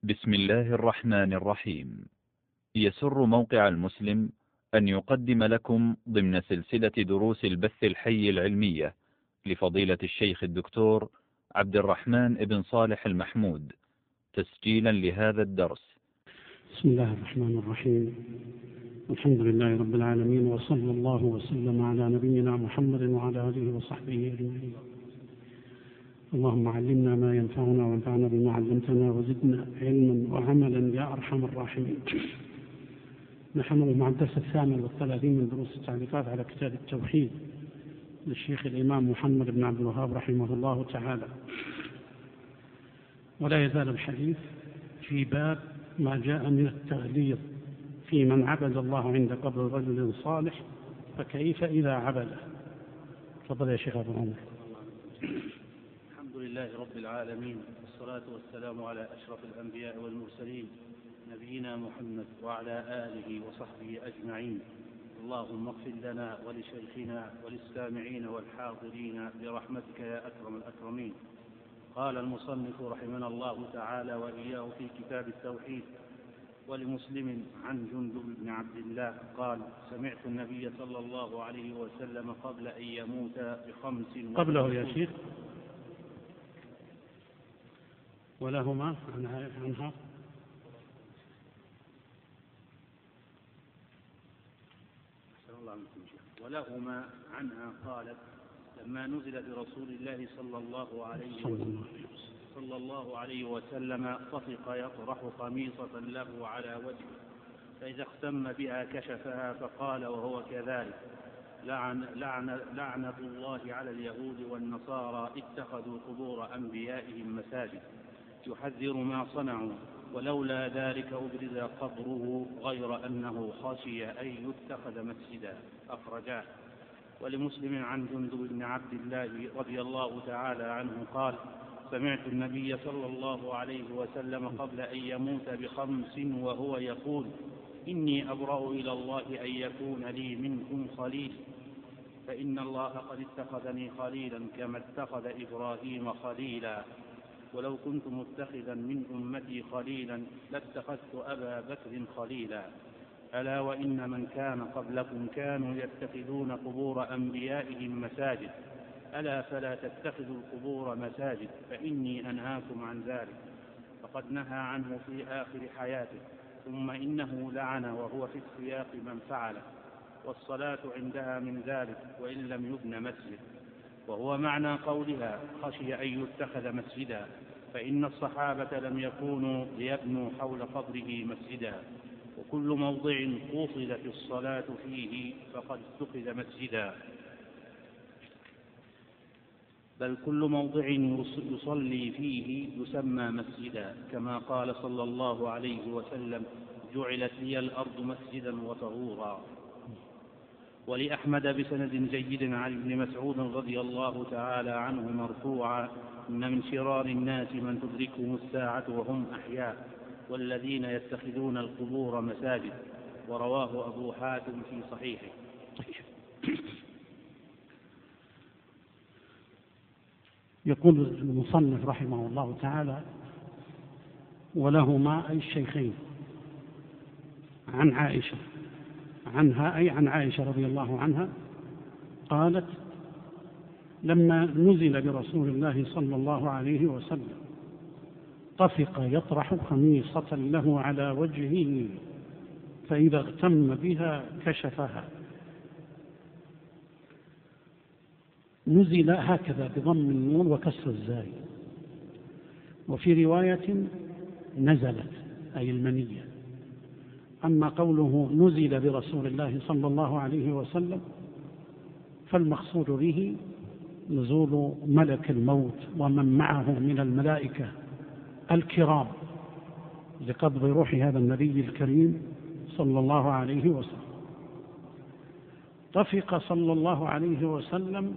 بسم الله الرحمن الرحيم. يسر موقع المسلم أن يقدم لكم ضمن سلسلة دروس البث الحي العلمية لفضيلة الشيخ الدكتور عبد الرحمن بن صالح المحمود تسجيلا لهذا الدرس. بسم الله الرحمن الرحيم. الحمد لله رب العالمين، وصلى الله وسلم على نبينا محمد وعلى آله وصحبه أجمعين. اللهم علمنا ما ينفعنا وانفعنا بما علمتنا وزدنا علما وعملا يا أرحم الراحمين. نحن مع الدرس 38 من دروس التعليقات على كتاب التوحيد للشيخ الإمام محمد بن عبد الوهاب رحمه الله تعالى، ولا يزال الحديث في باب ما جاء من التغليظ في من عبد الله عند قبر رجل صالح، فكيف إذا عبده؟ تفضل يا شيخ أبو عمر. الحمد لله رب العالمين، والصلاة والسلام على أشرف الأنبياء والمرسلين نبينا محمد وعلى آله وصحبه أجمعين. اللهم اغفر لنا ولشيخنا وللسامعين والحاضرين برحمتك يا أكرم الأكرمين. قال المصنف رحمنا الله تعالى وإياه في كتاب التوحيد: ولمسلم عن جندب بن عبد الله قال: سمعت النبي صلى الله عليه وسلم قبل أن يموت ب5 قبله يا شيخ ولهما عنها ولهما عنها قالت: لما نزل برسول الله صلى الله عليه وسلم طفق يطرح خميصة له على وجهه، فإذا اختم بها كشفها، فقال وهو كذلك: لعنة الله على اليهود والنصارى اتخذوا قبور أنبيائهم مساجد، يحذر ما صنعوا، ولولا ذلك أبرز قبره غير أنه خشي أن يتخذ مسجدا. أخرجاه. ولمسلم عن جندب بن عبد الله رضي الله تعالى عنه قال: سمعت النبي صلى الله عليه وسلم قبل أن يموت ب5 وهو يقول: إني أبرأ إلى الله أن يكون لي منكم خليل، فإن الله قد اتخذني خليلا كما اتخذ إبراهيم خليلا، ولو كنت متخذا من أمتي خليلا لاتخذت أبا بكر خليلا. ألا وإن من كان قبلكم كانوا يتخذون قبور أنبيائهم مساجد، ألا فلا تتخذوا القبور مساجد، فإني أنهاكم عن ذلك. فقد نهى عنه في آخر حياته، ثم إنه لعن وهو في السياق من فعله، والصلاة عندها من ذلك وإن لم يبن مسجد. وهو معنى قولها خشي أن يتخذ مسجدا، فإن الصحابة لم يكونوا ليبنوا حول قبره مسجدا، وكل موضع قصدت الصلاة فيه فقد اتخذ مسجدا، بل كل موضع يصلي فيه يسمى مسجدا، كما قال صلى الله عليه وسلم: جعلت لي الأرض مسجدا وطهورا. ولأحمد بسند جيد عن ابن مسعود رضي الله تعالى عنه مرفوعا: إن من شرار الناس من تدركهم الساعة وهم أحياء، والذين يتخذون القبور مساجد. ورواه أبو حاتم في صحيحه. يقول المصنف رحمه الله تعالى: ولهما أي الشيخين عن عائشة، عنها أي عن عائشة رضي الله عنها قالت: لما نزل برسول الله صلى الله عليه وسلم طفق يطرح خميصة له على وجهه، فإذا اغتم بها كشفها. نزل هكذا بضم النون وكسر الزاي، وفي رواية نزلت أي المنية. أما قوله نزل برسول الله صلى الله عليه وسلم فالمقصود به نزول ملك الموت ومن معه من الملائكة الكرام لقبض روح هذا النبي الكريم صلى الله عليه وسلم. طفق صلى الله عليه وسلم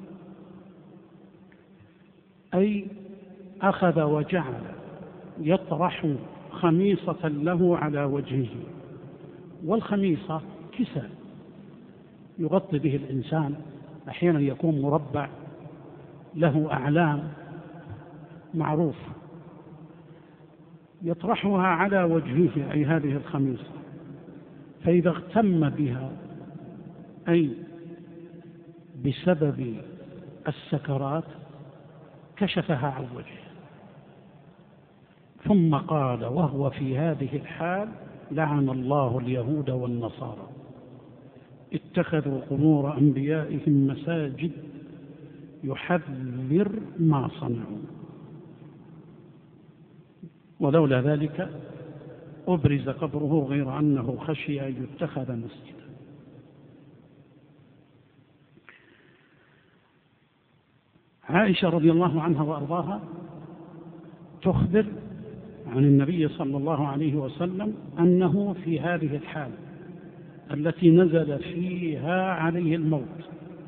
أي أخذ وجعل يطرح خميصة له على وجهه، والخميصة كساء يغطي به الإنسان، أحيانا يكون مربع له أعلام معروف، يطرحها على وجهه، أي هذه الخميصة، فإذا اغتم بها أي بسبب السكرات كشفها عن وجهه، ثم قال وهو في هذه الحال: لعن الله اليهود والنصارى اتخذوا قبور أنبيائهم مساجد يحذر ما صنعوا، ولولا ذلك أبرز قبره غير أنه خشي أن يتخذ مسجدا. عائشة رضي الله عنها وأرضاها تخبر عن النبي صلى الله عليه وسلم أنه في هذه الحال التي نزل فيها عليه الموت،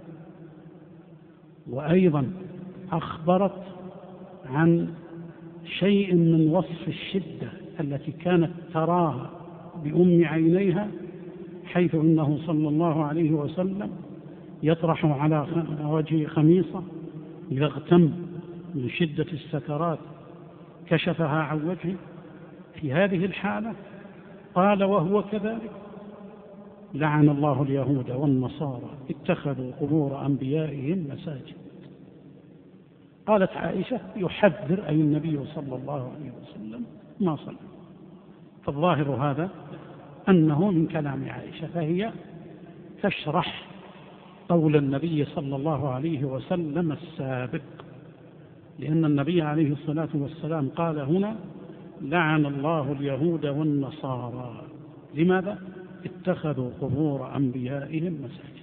وأيضا أخبرت عن شيء من وصف الشدة التي كانت تراها بأم عينيها، حيث إنه صلى الله عليه وسلم يطرح على وجه خميصة إذا اغتم من شدة السكرات كشفها عن وجهه. في هذه الحالة قال وهو كذلك: لعن الله اليهود والنصارى اتخذوا قبور أنبيائهم مساجد. قالت عائشة: يحذر أي النبي صلى الله عليه وسلم ما صنع. فالظاهر هذا أنه من كلام عائشة، فهي تشرح قول النبي صلى الله عليه وسلم السابق، لأن النبي عليه الصلاة والسلام قال هنا: لعن الله اليهود والنصارى. لماذا؟ اتخذوا قبور أنبيائهم مساجد.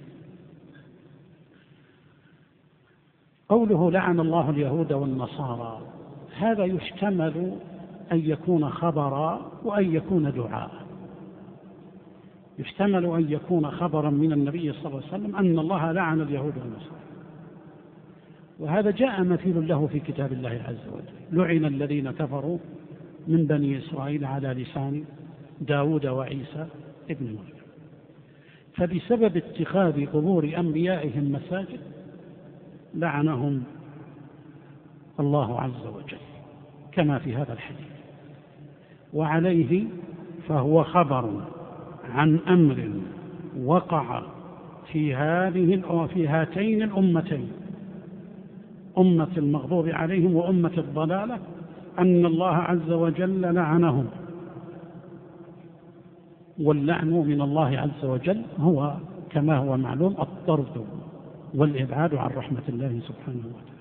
قوله لعن الله اليهود والنصارى هذا يحتمل أن يكون خبرا وأن يكون دعاء. يحتمل أن يكون خبرا من النبي صلى الله عليه وسلم أن الله لعن اليهود والنصارى، وهذا جاء مثيل له في كتاب الله عز وجل: لعن الذين كفروا من بني إسرائيل على لسان داود وعيسى ابن مريم. فبسبب اتخاذ قبور أنبيائهم مساجد لعنهم الله عز وجل كما في هذا الحديث، وعليه فهو خبر عن أمر وقع في هاتين الأمتين، أمة المغضوب عليهم وأمة الضلالة، أن الله عز وجل لعنهم. واللعن من الله عز وجل هو كما هو معلوم الطرد والإبعاد عن رحمة الله سبحانه وتعالى.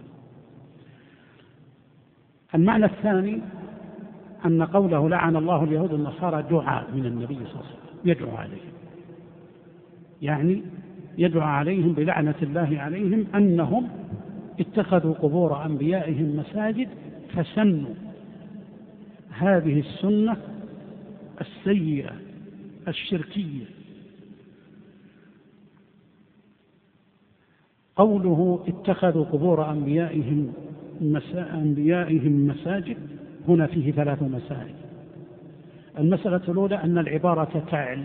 المعنى الثاني أن قوله لعن الله اليهود والنصارى دعاء من النبي صلى الله عليه وسلم، يدعو عليهم، يعني يدعو عليهم بلعنة الله عليهم أنهم اتخذوا قبور أنبيائهم مساجد، فسنوا هذه السنة السيئة الشركية. قوله اتخذوا قبور أنبيائهم مساجد هنا فيه 3 مسائل. المسألة الأولى أن العبارة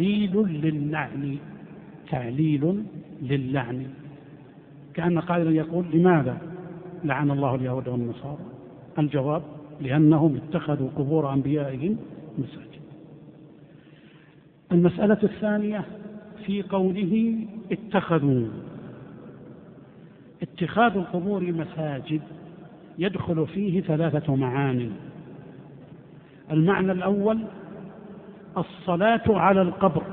تعليل للعن، كأن قائلا يقول: لماذا لعن الله اليهود والنصارى؟ الجواب: لأنهم اتخذوا قبور أنبيائهم مساجد. المسألة الثانية في قوله اتخاذ القبور مساجد يدخل فيه 3 معاني. المعنى الأول الصلاة على القبر،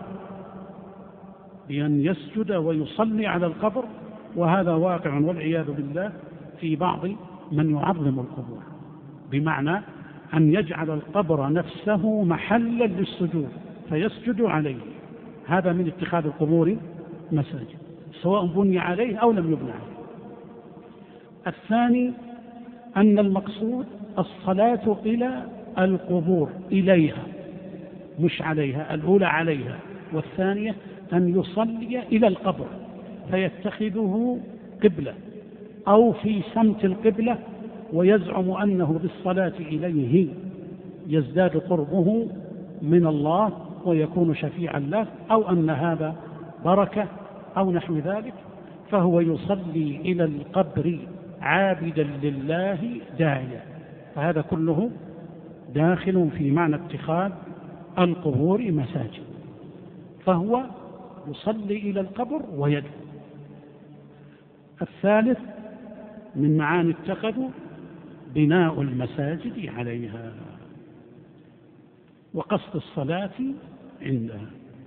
بأن يسجد ويصلي على القبر، وهذا واقع والعياذ بالله في بعض من يعظم القبور، بمعنى أن يجعل القبر نفسه محلا للسجود فيسجد عليه. هذا من اتخاذ القبور مساجد، سواء بني عليه أو لم يبنى عليه. الثاني أن المقصود الصلاة إلى القبور، إليها مش عليها، الأولى عليها، والثانية أن يصلي إلى القبر فيتخذه قبلة أو في سمت القبلة، ويزعم أنه بالصلاة إليه يزداد قربه من الله ويكون شفيعا له، أو أن هذا بركة أو نحو ذلك، فهو يصلي إلى القبر عابدا لله داعيا. فهذا كله داخل في معنى اتخاذ القبور مساجد، فهو يصلي إلى القبر ويدعو. الثالث من معاني اتخذوا بناء المساجد عليها وقصد الصلاة عندها.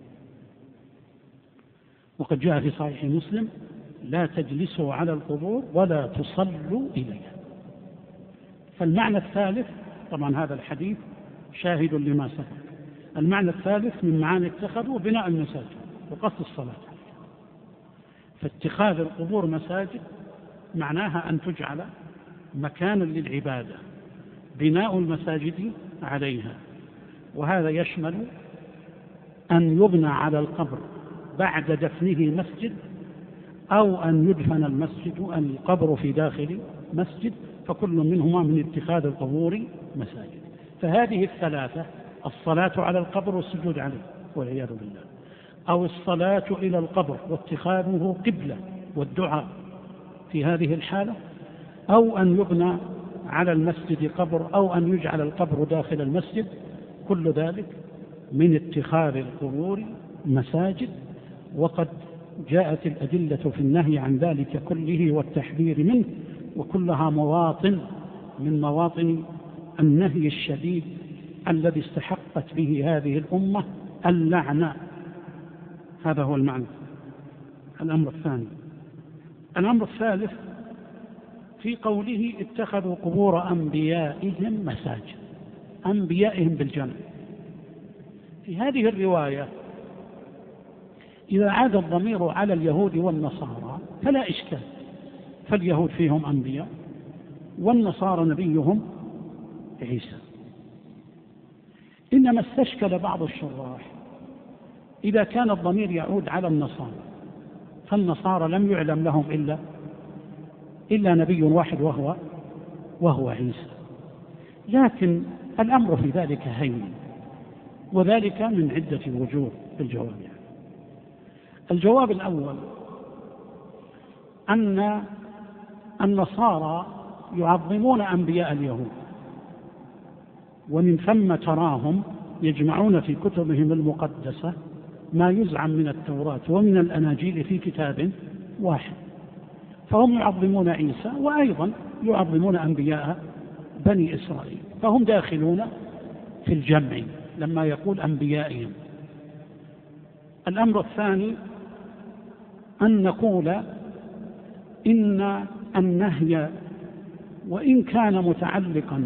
وقد جاء في صحيح مسلم: لا تجلسوا على القبور ولا تصلوا إليها. فالمعنى الثالث، طبعا هذا الحديث شاهد لما سبق، المعنى الثالث من معاني اتخذوا بناء المساجد وقصد الصلاة. فاتخاذ القبور مساجد معناها أن تجعل مكانا للعبادة، بناء المساجد عليها، وهذا يشمل أن يبنى على القبر بعد دفنه مسجد، أو أن يدفن القبر في داخل مسجد، فكل منهما من اتخاذ القبور مساجد. فهذه الثلاثة: الصلاة على القبر والسجود عليه والعياذ بالله، أو الصلاة إلى القبر واتخاذه قبلة والدعاء في هذه الحالة، أو أن يبنى على المسجد قبر، أو أن يجعل القبر داخل المسجد، كل ذلك من اتخاذ القبور مساجد. وقد جاءت الأدلة في النهي عن ذلك كله والتحذير منه، وكلها مواطن من مواطن النهي الشديد الذي استحقت به هذه الأمة اللعنة. هذا هو المعنى. الأمر الثاني. الأمر الثالث في قوله: اتخذوا قبور أنبيائهم مساجد، أنبيائهم بالجمع. في هذه الرواية إذا عاد الضمير على اليهود والنصارى فلا إشكال، فاليهود فيهم أنبياء والنصارى نبيهم عيسى. إنما استشكل بعض الشراح إذا كان الضمير يعود على النصارى، فالنصارى لم يعلم لهم إلا نبي واحد وهو عيسى. لكن الأمر في ذلك هين، وذلك من عدة وجوه في الجواب. الجواب الأول أن النصارى يعظمون أنبياء اليهود، ومن ثم تراهم يجمعون في كتبهم المقدسة ما يزعم من التوراة ومن الأناجيل في كتاب واحد، فهم يعظمون عيسى وأيضا يعظمون أنبياء بني إسرائيل، فهم داخلون في الجمع لما يقول أنبيائهم. الأمر الثاني أن نقول إن النهي وإن كان متعلقا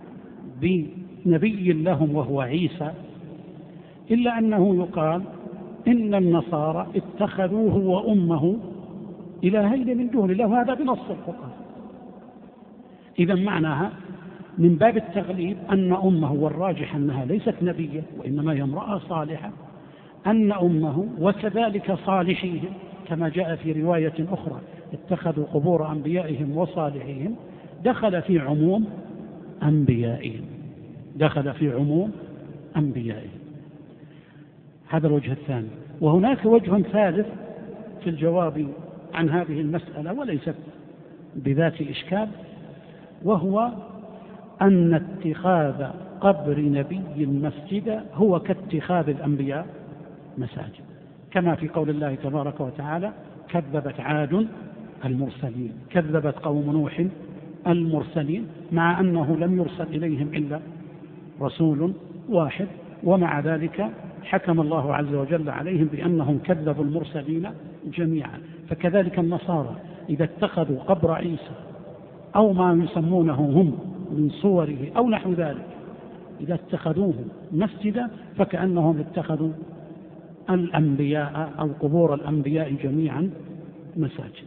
بنبي لهم وهو عيسى، إلا أنه يقال إن النصارى اتخذوه وأمه إلهين من دون الله، وهذا بنص القرآن. إذا معناها من باب التغليب أن أمه، والراجح أنها ليست نبية وإنما هي امرأة صالحة، أن أمه وكذلك صالحيهم كما جاء في رواية أخرى: اتخذوا قبور أنبيائهم وصالحيهم، دخل في عموم أنبيائهم، دخل في عموم أنبيائهم. هذا الوجه الثاني. وهناك وجه ثالث في الجواب عن هذه المسألة وليست بذات إشكال، وهو أن اتخاذ قبر نبي مسجدا هو كاتخاذ الأنبياء مساجد، كما في قول الله تبارك وتعالى: كذبت عاد المرسلين، كذبت قوم نوح المرسلين، مع أنه لم يرسل إليهم إلا رسول واحد، ومع ذلك حكم الله عز وجل عليهم بأنهم كذبوا المرسلين جميعا. فكذلك النصارى إذا اتخذوا قبر عيسى أو ما يسمونه هم من صوره أو نحو ذلك، إذا اتخذوه مسجدا فكأنهم اتخذوا الأنبياء أو قبور الأنبياء جميعا مساجد.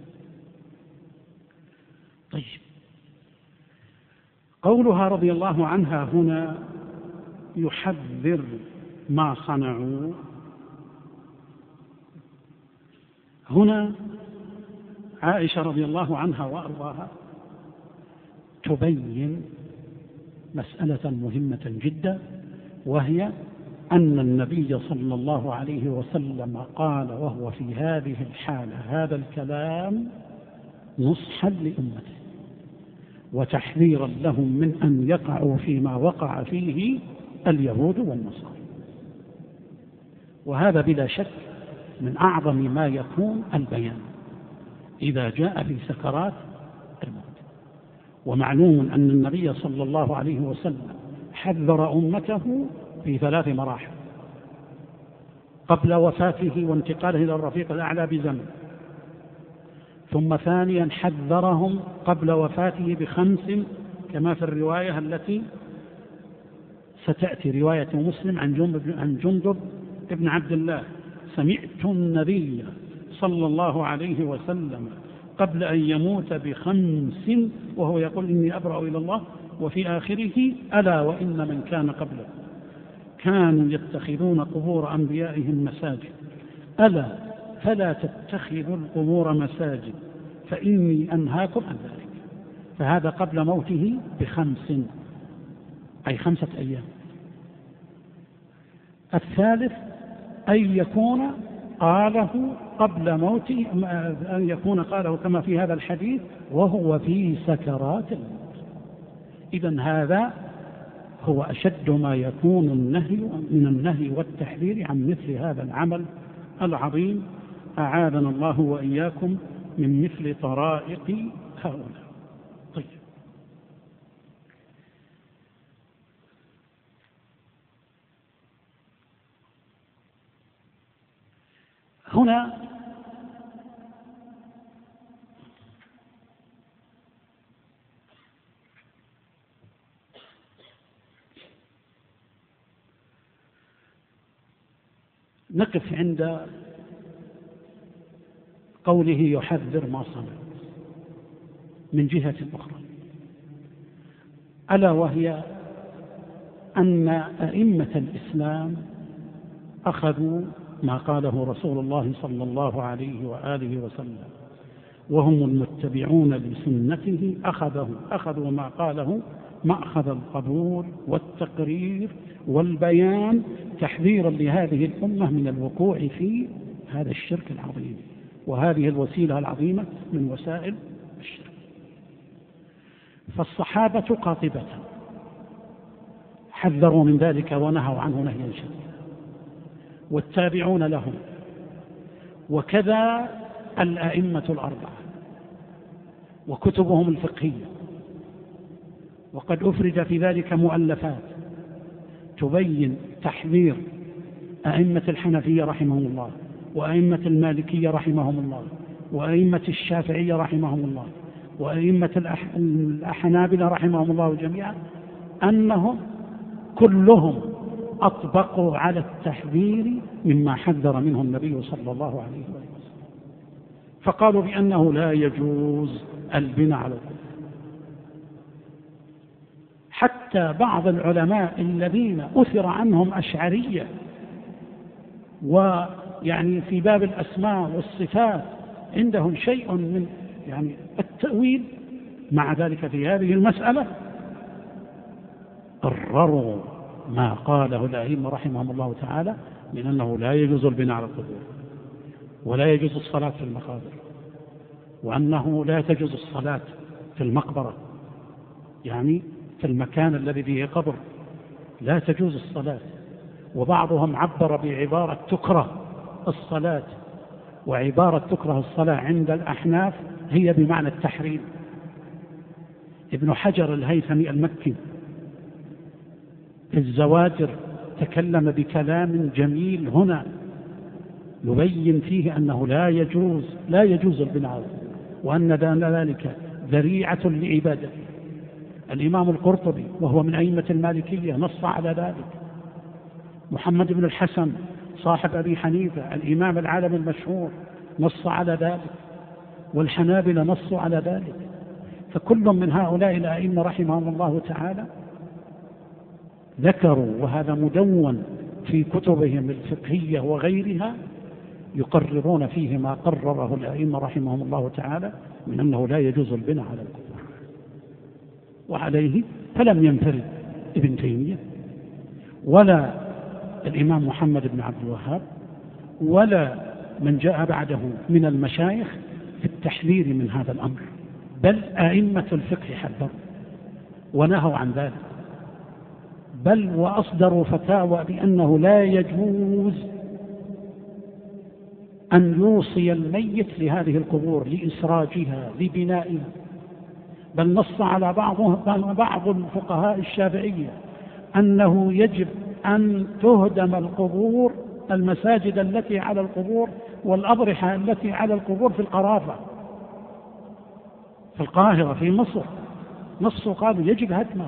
طيب، قولها رضي الله عنها هنا يحذر ما صنعوا، هنا عائشة رضي الله عنها وأرضاها تبين مسألة مهمة جدا، وهي أن النبي صلى الله عليه وسلم قال وهو في هذه الحالة هذا الكلام نصحا لأمته، وتحذيرا لهم من أن يقعوا فيما وقع فيه اليهود والنصارى. وهذا بلا شك من أعظم ما يكون البيان إذا جاء في سكرات الموت. ومعلوم أن النبي صلى الله عليه وسلم حذر أمته في 3 مراحل: قبل وفاته وانتقاله إلى الرفيق الأعلى بزمن، ثم ثانيا حذرهم قبل وفاته ب5 كما في الرواية التي ستأتي رواية مسلم عن جندب ابن عبد الله: سمعت النبي صلى الله عليه وسلم قبل أن يموت ب5 وهو يقول إني أبرأ إلى الله. وفي آخره: ألا وإن من كان قبله كانوا يتخذون قبور أنبيائهم مساجد، ألا فلا تتخذوا القبور مساجد فإني أنهاكم عن ذلك. فهذا قبل موته ب5 أي 5 أيام. الثالث أن يكون قاله قبل موته، أن يكون قاله كما في هذا الحديث وهو في سكرات الموت. إذن هذا هو أشد ما يكون من النهي والتحذير عن مثل هذا العمل العظيم. أعاذنا الله وإياكم من مثل طرائق هؤلاء. طيب، هنا نقف عند قوله يحذر ما صنع من جهة أخرى، ألا وهي أن أئمة الإسلام أخذوا ما قاله رسول الله صلى الله عليه وآله وسلم وهم المتبعون لسنته، أخذوا ما قاله مأخذ القبول والتقرير والبيان تحذيرا لهذه الأمة من الوقوع في هذا الشرك العظيم وهذه الوسيلة العظيمة من وسائل الشرك. فالصحابة قاطبة حذروا من ذلك ونهوا عنه نهيا شديدا، والتابعون لهم، وكذا الأئمة الأربعة وكتبهم الفقهية. وقد أفرد في ذلك مؤلفات تبين تحذير أئمة الحنفية رحمهم الله، وأئمة المالكية رحمهم الله، وأئمة الشافعية رحمهم الله، وأئمة الأحنابلة رحمهم الله جميعا، أنهم كلهم أطبقوا على التحذير مما حذر منه النبي صلى الله عليه وسلم، فقالوا بأنه لا يجوز البناء على القبور. حتى بعض العلماء الذين أثر عنهم أشعرية ويعني في باب الأسماء والصفات عندهم شيء من التأويل، مع ذلك في هذه المسألة قرروا ما قاله الأئمة رحمهم الله تعالى من أنه لا يجوز البناء على القبور، ولا يجوز الصلاة في المقابر، وأنه لا تجوز الصلاة في المقبرة، يعني في المكان الذي فيه قبر لا تجوز الصلاة. وبعضهم عبر بعبارة تكره الصلاة، وعبارة تكره الصلاة عند الأحناف هي بمعنى التحريم. ابن حجر الهيثمي المكي في الزواجر تكلم بكلام جميل هنا يبين فيه أنه لا يجوز البناء، وأن ذلك ذريعة لعبادته. الإمام القرطبي وهو من أئمة المالكية نص على ذلك، محمد بن الحسن صاحب أبي حنيفة الإمام العالم المشهور نص على ذلك، والحنابلة نصوا على ذلك. فكل من هؤلاء الأئمة رحمهم الله تعالى ذكروا، وهذا مدون في كتبهم الفقهية وغيرها، يقررون فيه ما قرره الأئمة رحمهم الله تعالى من أنه لا يجوز البناء على القبور. وعليه فلم ينفرد ابن تيمية ولا الإمام محمد بن عبد الوهاب ولا من جاء بعده من المشايخ في التحذير من هذا الأمر، بل أئمة الفقه حذروا ونهوا عن ذلك، بل وأصدروا فتاوى بأنه لا يجوز أن يوصي الميت لهذه القبور لإسراجها لبنائها، بل نص على بعض الفقهاء الشافعية أنه يجب أن تهدم القبور، المساجد التي على القبور والأضرحة التي على القبور في القرافة في القاهرة في مصر، نصوا قالوا يجب هدمها.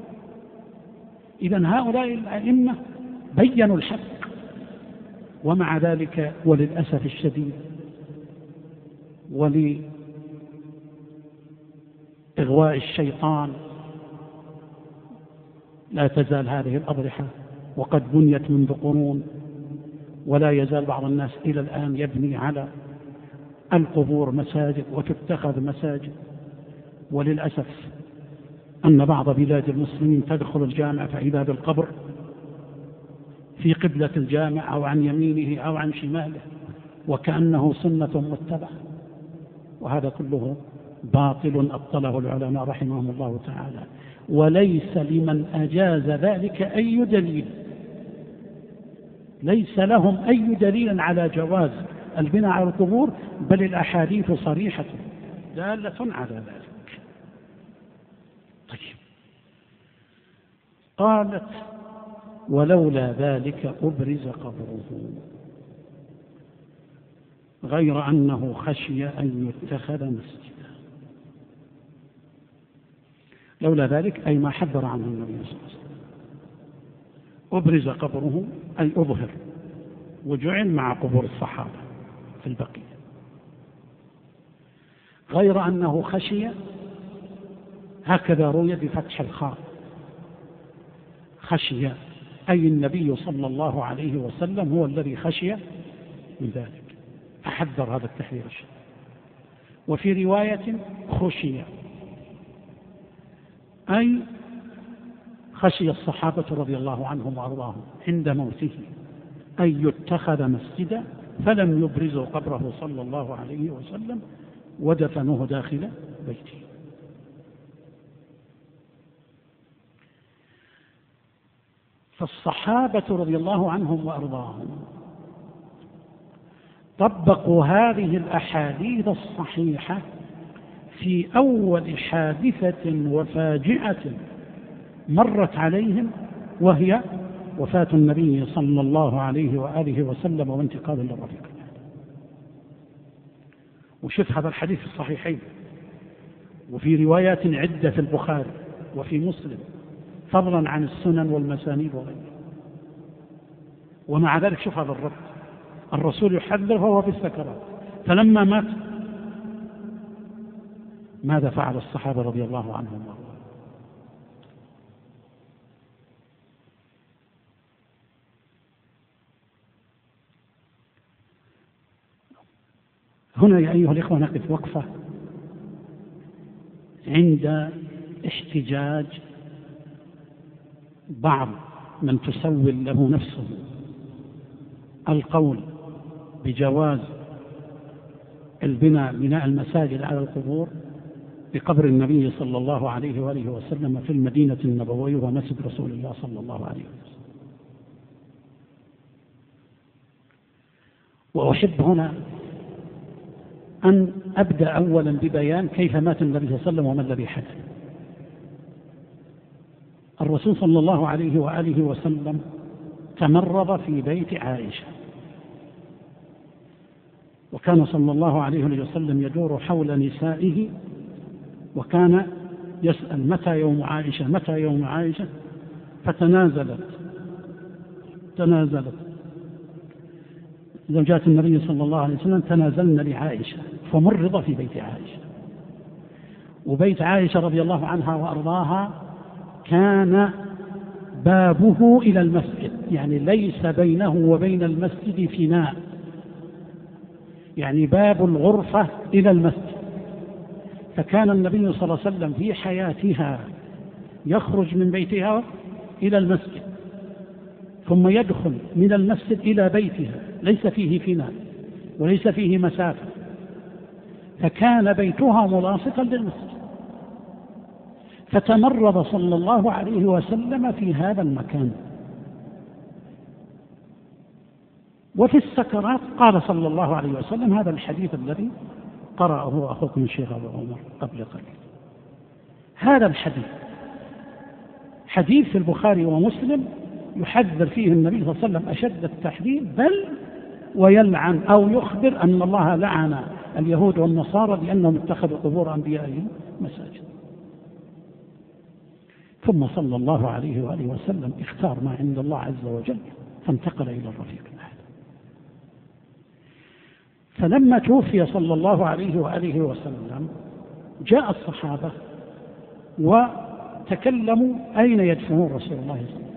إذن هؤلاء الأئمة بيّنوا الحق، ومع ذلك وللأسف الشديد ولإغواء الشيطان لا تزال هذه الأضرحة وقد بنيت منذ قرون، ولا يزال بعض الناس إلى الآن يبني على القبور مساجد وتتخذ مساجد. وللأسف أن بعض بلاد المسلمين تدخل الجامع فإذا بالقبر في قبلة الجامع أو عن يمينه أو عن شماله وكأنه سنة متبعة، وهذا كله باطل أبطله العلماء رحمهم الله تعالى، وليس لمن أجاز ذلك أي دليل، ليس لهم أي دليل على جواز البناء على القبور، بل الأحاديث صريحة دالة على ذلك. طيب، قالت ولولا ذلك أبرز قبره غير أنه خشي أن يتخذ مسجدا. لولا ذلك أي ما حذر عنه النبي صلى الله عليه وسلم. أبرز قبره أي أظهر، وجعل مع قبور الصحابة في البقية. غير أنه خشي، هكذا روي بفتح الخاء، خشي أي النبي صلى الله عليه وسلم هو الذي خشي من ذلك، فحذر هذا التحذير الشديد. وفي رواية خشي أي خشي الصحابة رضي الله عنهم وأرضاهم عند موته أن يتخذ مسجدا، فلم يبرزوا قبره صلى الله عليه وسلم ودفنوه داخل بيته. فالصحابة رضي الله عنهم وأرضاهم طبقوا هذه الأحاديث الصحيحة في أول حادثة وفاجعة مرت عليهم، وهي وفاة النبي صلى الله عليه وآله وسلم وانتقاله للرفيق الأعلى. وشوف هذا الحديث في الصحيحين، وفي روايات عدة في البخاري وفي مسلم، فضلا عن السنن والمسانيد وغيرها. ومع ذلك شوف هذا الرد، الرسول يحذر وهو في السكرات، فلما مات ماذا فعل الصحابة رضي الله عنهم وارضاهم؟ هنا يا أيها الإخوة نقف وقفة عند احتجاج بعض من تسول له نفسه القول بجواز بناء المساجد على القبور بقبر النبي صلى الله عليه وآله وسلم في المدينة النبوية ومسجد رسول الله صلى الله عليه وسلم. وأحب هنا أن أبدأ أولا ببيان كيف مات النبي صلى الله عليه وسلم وما الذي حدث. الرسول صلى الله عليه وآله وسلم تمرض في بيت عائشة، وكان صلى الله عليه وسلم يدور حول نسائه، وكان يسأل متى يوم عائشة متى يوم عائشة، فتنازلت زوجات النبي صلى الله عليه وسلم تنازلن لعائشة، فمرض في بيت عائشة. وبيت عائشة رضي الله عنها وأرضاها كان بابه إلى المسجد، يعني ليس بينه وبين المسجد فناء، يعني باب الغرفة إلى المسجد. فكان النبي صلى الله عليه وسلم في حياتها يخرج من بيتها إلى المسجد، ثم يدخل من المسجد إلى بيتها، ليس فيه فناء وليس فيه مسافة، فكان بيتها ملاصقا للمسجد، فتمرض صلى الله عليه وسلم في هذا المكان. وفي السكرات قال صلى الله عليه وسلم هذا الحديث الذي قرأه أخوكم الشيخ أبو عمر قبل قليل. هذا الحديث حديث في البخاري ومسلم يحذر فيه النبي صلى الله عليه وسلم أشد التحذير، بل ويلعن أو يخبر أن الله لعن اليهود والنصارى لأنهم اتخذوا قبور أنبيائهم مساجد. ثم صلى الله عليه وآله وسلم اختار ما عند الله عز وجل فانتقل إلى الرفيق الأعلى. فلما توفي صلى الله عليه وآله وسلم جاء الصحابة وتكلموا أين يدفنون رسول الله صلى الله عليه وسلم،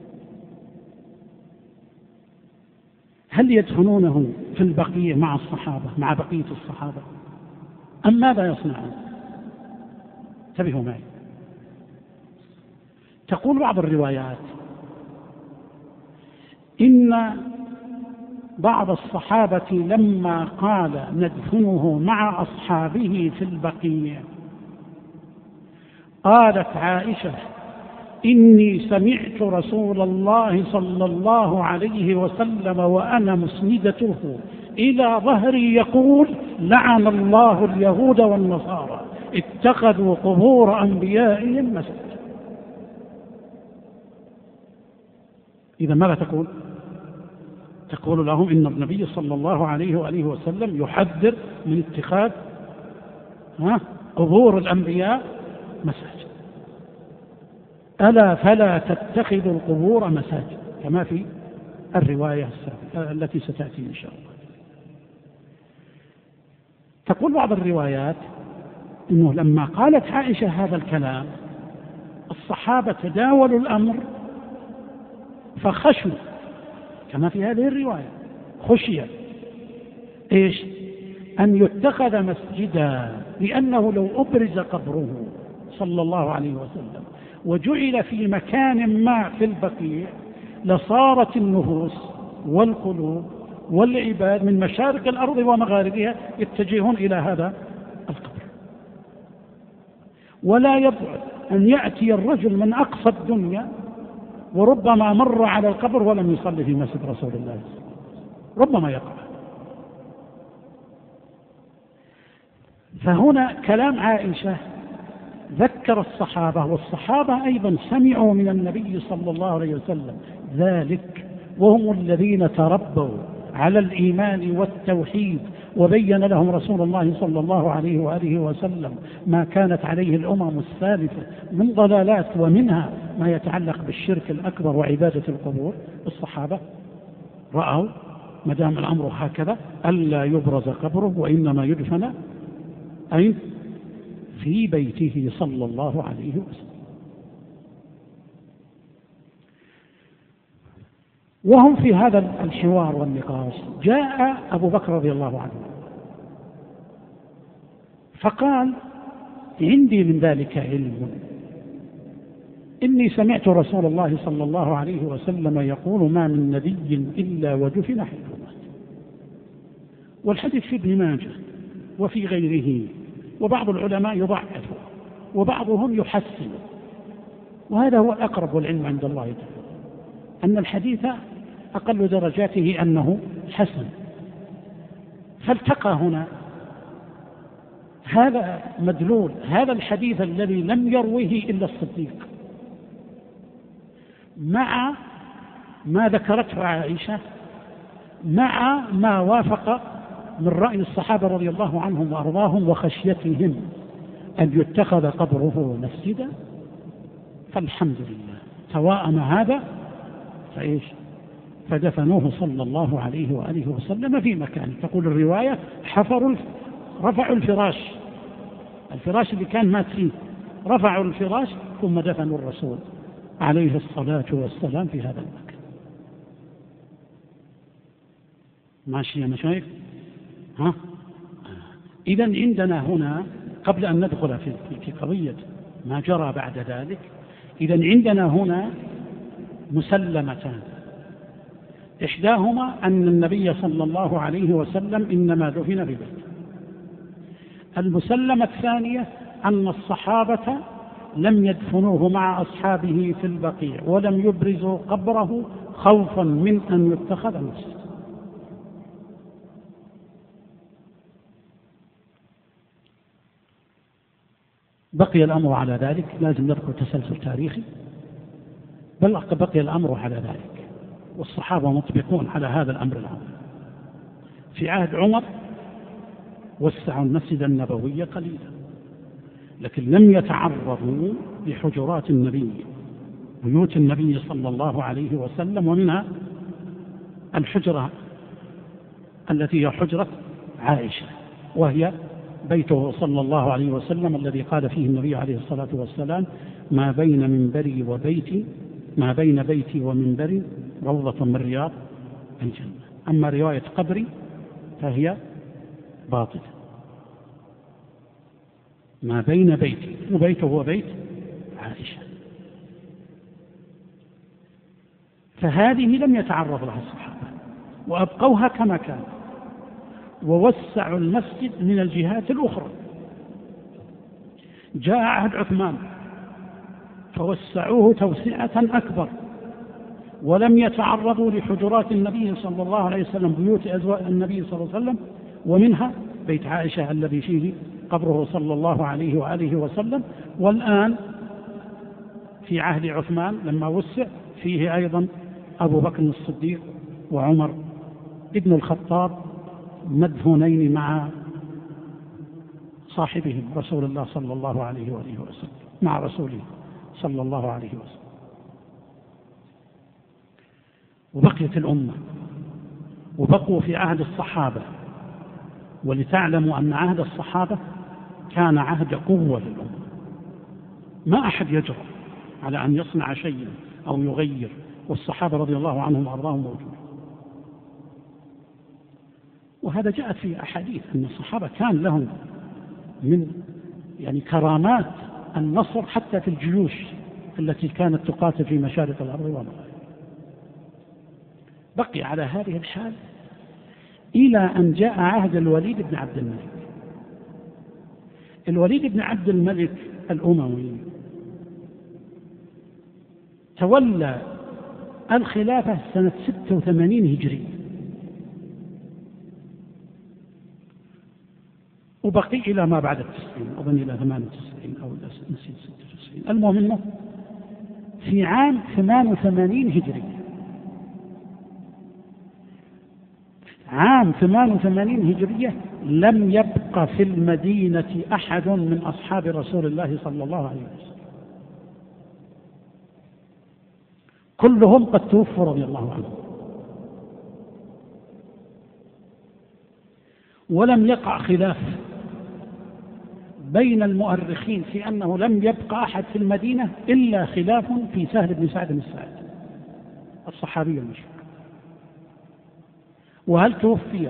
هل يدفنونه في البقيع مع الصحابة مع بقية الصحابة أم ماذا يصنعون؟ انتبهوا معي. تقول بعض الروايات إن بعض الصحابة لما قال ندفنه مع أصحابه في البقيع قالت عائشة إني سمعت رسول الله صلى الله عليه وسلم وأنا مسندته إلى ظهري يقول لعن الله اليهود والنصارى اتخذوا قبور أنبيائهم مساجد. إذا ماذا تقول؟ تقول لهم إن النبي صلى الله عليه وآله وسلم يحذر من اتخاذ قبور الأنبياء مساجد. ألا فلا تتخذوا القبور مساجد، كما في الرواية التي ستأتي إن شاء الله. تقول بعض الروايات إنه لما قالت عائشة هذا الكلام الصحابة تداولوا الأمر فخشوا، كما في هذه الرواية خشية إيش؟ أن يتخذ مسجدا، لأنه لو أبرز قبره صلى الله عليه وسلم وجعل في مكان ما في البقيع لصارت النفوس والقلوب والعباد من مشارق الأرض ومغاربها يتجهون إلى هذا القبر. ولا يبعد أن يأتي الرجل من أقصى الدنيا وربما مر على القبر ولم يصلي في مسجد رسول الله، ربما يقع. فهنا كلام عائشة ذكر الصحابة، والصحابة أيضا سمعوا من النبي صلى الله عليه وسلم ذلك، وهم الذين تربوا على الإيمان والتوحيد، وبين لهم رسول الله صلى الله عليه وآله وسلم ما كانت عليه الأمم السالفة من ضلالات، ومنها ما يتعلق بالشرك الأكبر وعبادة القبور. الصحابة رأوا ما دام الأمر هكذا ألا يبرز قبره وإنما يدفن أين؟ في بيته صلى الله عليه وسلم. وهم في هذا الحوار والنقاش جاء أبو بكر رضي الله عنه فقال عندي من ذلك علم، إني سمعت رسول الله صلى الله عليه وسلم يقول ما من نبي إلا ودفن حيث مات. والحديث في ابن ماجه وفي غيره، وبعض العلماء يضعفه وبعضهم يحسن، وهذا هو الأقرب والعلم عند الله تعالى، أن الحديث أقل درجاته أنه حسن. فالتقى هنا هذا مدلول هذا الحديث الذي لم يروه إلا الصديق مع ما ذكرته عائشة، مع ما وافق من رأي الصحابة رضي الله عنهم وأرضاهم وخشيتهم أن يتخذ قبره مسجدا. فالحمد لله توائم هذا فإيش؟ فدفنوه صلى الله عليه وآله وسلم في مكانه. تقول الرواية رفعوا الفراش اللي كان مات فيه، رفعوا الفراش ثم دفنوا الرسول عليه الصلاة والسلام في هذا المكان. ماشي يا مشايخ؟ إذن عندنا هنا قبل أن ندخل في قضية ما جرى بعد ذلك، إذن عندنا هنا مسلمتان، إحداهما أن النبي صلى الله عليه وسلم إنما دفن ببيته، المسلمة الثانية أن الصحابة لم يدفنوه مع أصحابه في البقيع ولم يبرزوا قبره خوفا من أن يتخذ مسجد. بقي الأمر على ذلك، لازم نذكر تسلسل تاريخي، بل بقي الأمر على ذلك، والصحابة مطبقون على هذا الأمر العظيم. في عهد عمر وسعوا المسجد النبوي قليلا، لكن لم يتعرضوا لحجرات النبي، بيوت النبي صلى الله عليه وسلم، ومنها الحجرة التي هي حجرة عائشة، وهي بيته صلى الله عليه وسلم الذي قال فيه النبي عليه الصلاة والسلام: ما بين بيتي ومنبري روضة من رياض الجنة. أما رواية قبري فهي باطلة. ما بين بيتي، وبيته هو بيت عائشة، فهذه لم يتعرض لها الصحابة وأبقوها كما كان، ووسعوا المسجد من الجهات الأخرى. جاء عهد عثمان فوسعوه توسعة أكبر، ولم يتعرضوا لحجرات النبي صلى الله عليه وسلم، بيوت أزواج النبي صلى الله عليه وسلم، ومنها بيت عائشة الذي فيه قبره صلى الله عليه وآله وسلم. والآن في عهد عثمان لما وسع فيه أيضا أبو بكر الصديق وعمر ابن الخطاب مدفونين مع صاحبهم رسول الله صلى الله عليه وآله وسلم، مع رسوله صلى الله عليه وسلم. وبقيت الأمة وبقوا في عهد الصحابة، ولتعلموا أن عهد الصحابة كان عهد قوة للأمة، ما أحد يجرؤ على أن يصنع شيئا أو يغير، والصحابة رضي الله عنهم وأرضاهم موجود. وهذا جاءت في أحاديث أن الصحابة كان لهم من كرامات النصر حتى في الجيوش التي كانت تقاتل في مشارق الأرض ومغاربها. بقي على هذه الحال إلى أن جاء عهد الوليد بن عبد الملك. الوليد بن عبد الملك الأموي تولى الخلافة سنة 86 هجرية، وبقي إلى ما بعد 90، أظن إلى 98 أو نسيت 96. المهم أنه في عام 88 هجرية، عام 88 هجرية لم يبق في المدينة أحد من أصحاب رسول الله صلى الله عليه وسلم، كلهم قد توفوا رضي الله عنهم. ولم يقع خلاف بين المؤرخين في أنه لم يبقى أحد في المدينة إلا خلاف في سهل بن سعد بن الساعدي الصحابي المشهور. وهل توفي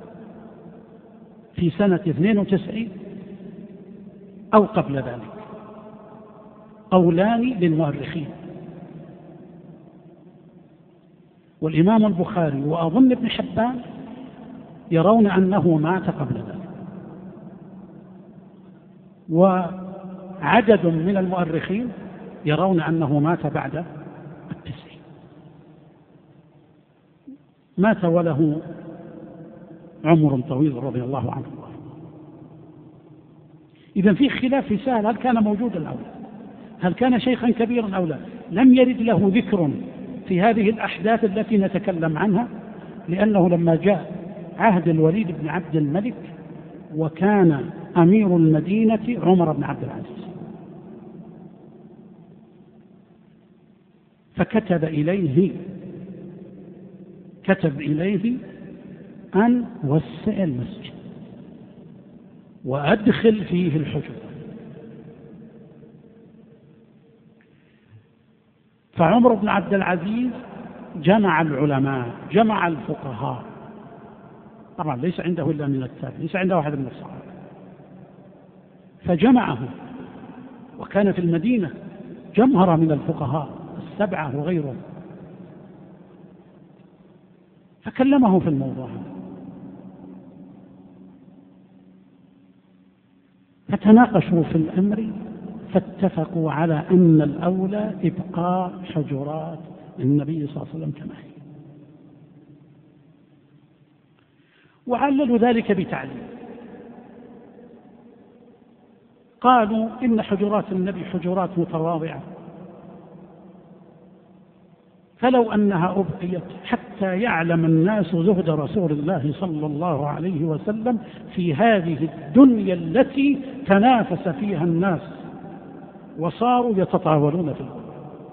في سنة 92 أو قبل ذلك؟ قولان للمؤرخين، والإمام البخاري وأظن ابن حبان يرون أنه مات قبل ذلك، وعدد من المؤرخين يرون أنه مات بعد 90. مات وله عمر طويل رضي الله عنه. إذن في خلاف في سهل هل كان موجودا أو لا، هل كان شيخا كبيرا أو لا. لم يرد له ذكر في هذه الأحداث التي نتكلم عنها، لأنه لما جاء عهد الوليد بن عبد الملك وكان أمير المدينة عمر بن عبد العزيز، فكتب إليه أن وسع المسجد وأدخل فيه الحجر. فعمر بن عبد العزيز جمع العلماء، جمع الفقهاء، طبعا ليس عنده إلا من التابعين، ليس عنده واحد من الصحابة، فجمعهم، وكان في المدينة جمهرة من الفقهاء السبعة وغيرهم، فكلمه في الموضوع. فتناقشوا في الأمر فاتفقوا على أن الأولى إبقاء حجرات النبي صلى الله عليه وسلم كما هي، وعللوا ذلك بتعليل. قالوا إن حجرات النبي حجرات متواضعة، فلو أنها أبقيت حتى يعلم الناس زهد رسول الله صلى الله عليه وسلم في هذه الدنيا التي تنافس فيها الناس وصاروا يتطاولون في الأرض.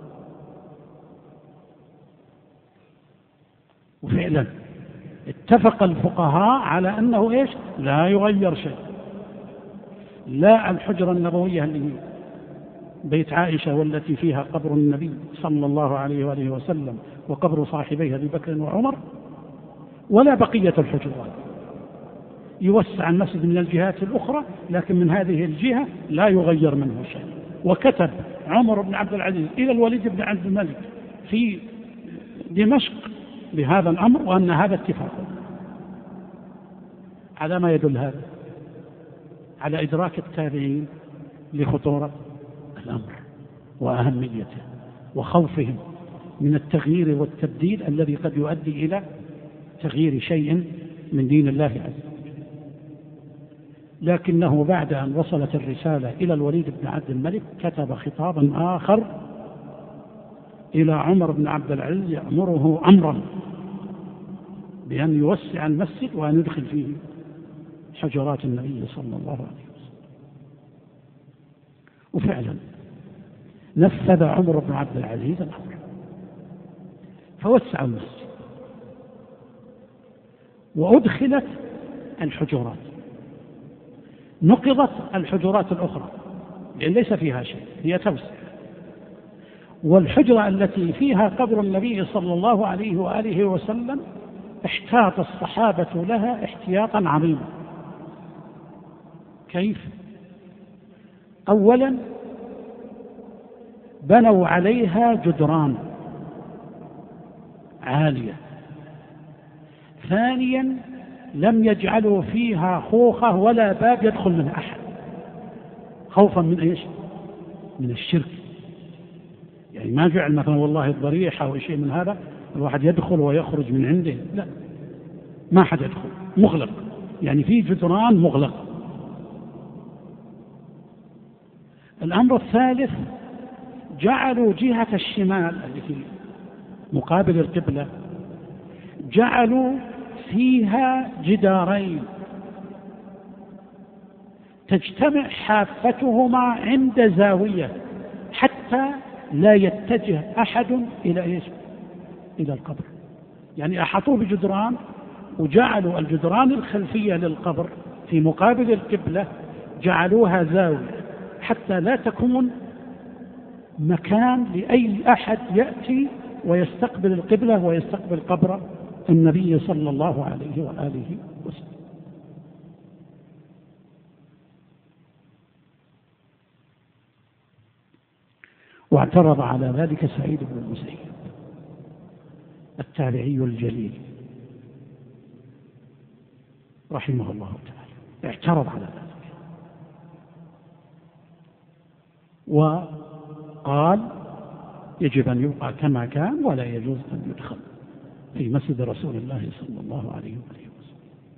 وفعلا اتفق الفقهاء على أنه إيش؟ لا يغير شيء، لا الحجرة النبوية اللي هي بيت عائشة والتي فيها قبر النبي صلى الله عليه وآله وسلم وقبر صاحبيه أبي بكر وعمر، ولا بقية الحجرات. يوسع المسجد من الجهات الأخرى، لكن من هذه الجهة لا يغير منه شيء. وكتب عمر بن عبد العزيز إلى الوليد بن عبد الملك في دمشق بهذا الأمر، وأن هذا اتفاق. على ما يدل هذا؟ على إدراك التابعين لخطورة الأمر وأهميته وخوفهم من التغيير والتبديل الذي قد يؤدي إلى تغيير شيء من دين الله عز وجل. لكنه بعد أن وصلت الرسالة إلى الوليد بن عبد الملك كتب خطابا آخر إلى عمر بن عبد العزيز يأمره أمرا بأن يوسع المسجد وأن يدخل فيه حجرات النبي صلى الله عليه وسلم. وفعلا نفذ عمر بن عبد العزيز الأمر، فوسع المسجد وأدخلت الحجرات، نقضت الحجرات الأخرى لأن ليس فيها شيء، هي توسع. والحجرة التي فيها قبر النبي صلى الله عليه وآله وسلم احتاط الصحابة لها احتياطا عظيما. كيف؟ أولا بنوا عليها جدران عالية. ثانيا لم يجعلوا فيها خوخة ولا باب يدخل من أحد، خوفا من إيش؟ من الشرك. يعني ما جعل مثلا والله الضريح أو شيء من هذا الواحد يدخل ويخرج من عنده، لا، ما حد يدخل، مغلق، يعني في جدران مغلقة. الأمر الثالث جعلوا جهة الشمال التي مقابل القبلة جعلوا فيها جدارين تجتمع حافتهما عند زاوية حتى لا يتجه أحد إلى إيش؟ إلى القبر. يعني أحاطوه بجدران وجعلوا الجدران الخلفية للقبر في مقابل القبلة جعلوها زاوية حتى لا تكون مكان لأي أحد يأتي ويستقبل القبلة ويستقبل قبر النبي صلى الله عليه وآله وسلم. واعترض على ذلك سعيد بن المسيب التابعي الجليل رحمه الله تعالى، اعترض على ذلك وقال يجب أن يبقى كما كان ولا يجوز أن يدخل في مسجد رسول الله صلى الله عليه وآله وسلم.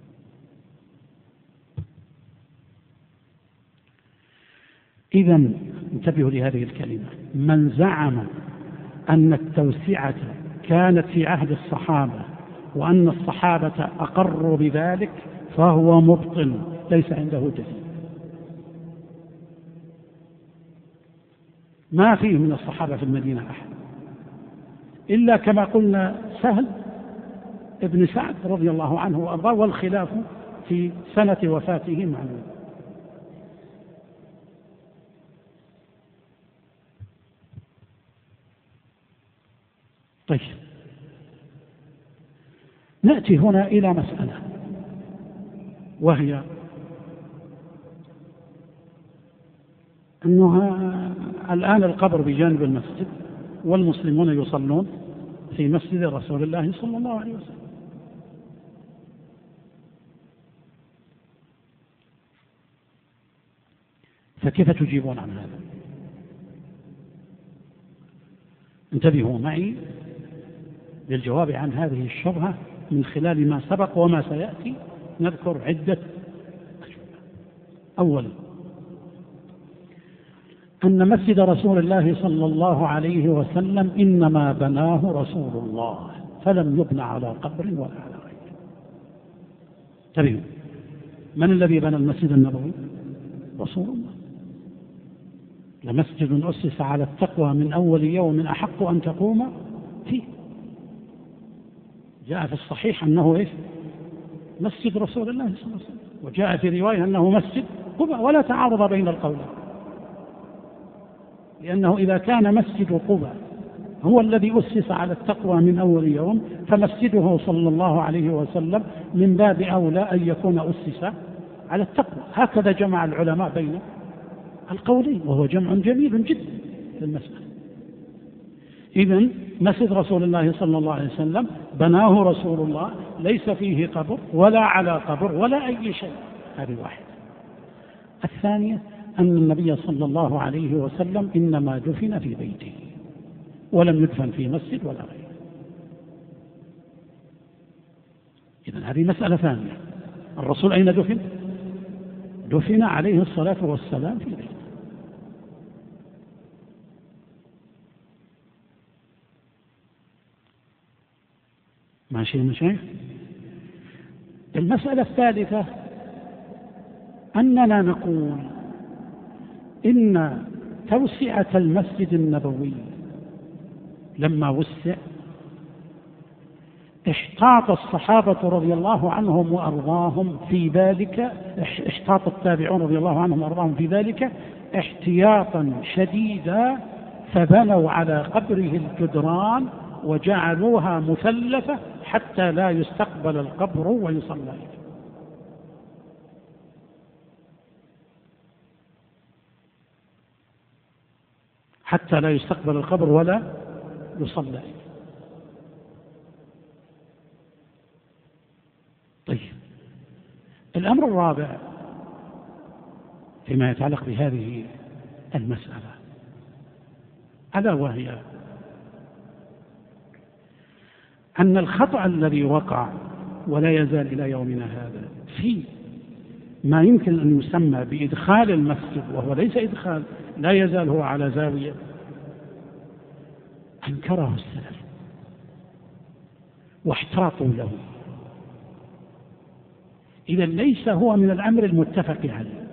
إذن انتبهوا لهذه الكلمة: من زعم أن التوسعة كانت في عهد الصحابة وأن الصحابة أقروا بذلك فهو مبطل، ليس عنده دليل. ما فيه من الصحابة في المدينة أحد إلا كما قلنا سهل ابن سعد رضي الله عنه وأرضاه، والخلاف في سنة وفاته معلوم. طيب، نأتي هنا إلى مسألة، وهي أنها الآن القبر بجانب المسجد والمسلمون يصلون في مسجد رسول الله صلى الله عليه وسلم. فكيف تجيبون عن هذا؟ انتبهوا معي للجواب عن هذه الشبهة من خلال ما سبق وما سيأتي. نذكر عدة أجوبة. أولا، أن مسجد رسول الله صلى الله عليه وسلم إنما بناه رسول الله، فلم يبنى على قبر ولا على غيره. انتبهوا، من الذي بنى المسجد النبوي؟ رسول الله. لمسجد أسس على التقوى من أول يوم أحق أن تقوم فيه. جاء في الصحيح أنه مسجد رسول الله صلى الله عليه وسلم، وجاء في رواية أنه مسجد قباء، ولا تعارض بين القولين، لأنه إذا كان مسجد قباء هو الذي أسس على التقوى من أول يوم، فمسجده صلى الله عليه وسلم من باب أولى أن يكون أسس على التقوى. هكذا جمع العلماء بين القولين، وهو جمع جميل جدا في المسألة. إذن مسجد رسول الله صلى الله عليه وسلم بناه رسول الله، ليس فيه قبر ولا على قبر ولا أي شيء. هذه واحدة. الثانية، أن النبي صلى الله عليه وسلم إنما دفن في بيته، ولم يدفن في مسجد ولا غيره. إذن هذه مسألة ثانية. الرسول أين دفن؟ دفن عليه الصلاة والسلام في بيته. ماشي مشايخ؟ المسألة الثالثة، أننا نقول إن توسعة المسجد النبوي لما وسع احتاط الصحابة رضي الله عنهم وأرضاهم في ذلك، احتاط التابعون رضي الله عنهم وأرضاهم في ذلك احتياطا شديدا، فبنوا على قبره الجدران وجعلوها مثلثة حتى لا يستقبل القبر ويصلى إليه. حتى لا يستقبل القبر ولا يصلى إليه. طيب، الأمر الرابع فيما يتعلق بهذه المسألة، ألا وهي أن الخطأ الذي وقع ولا يزال إلى يومنا هذا في ما يمكن أن يسمى بإدخال المسجد، وهو ليس إدخال، لا يزال هو على زاوية، أنكره السلف واحتاطوا له. إذا ليس هو من الأمر المتفق عليه.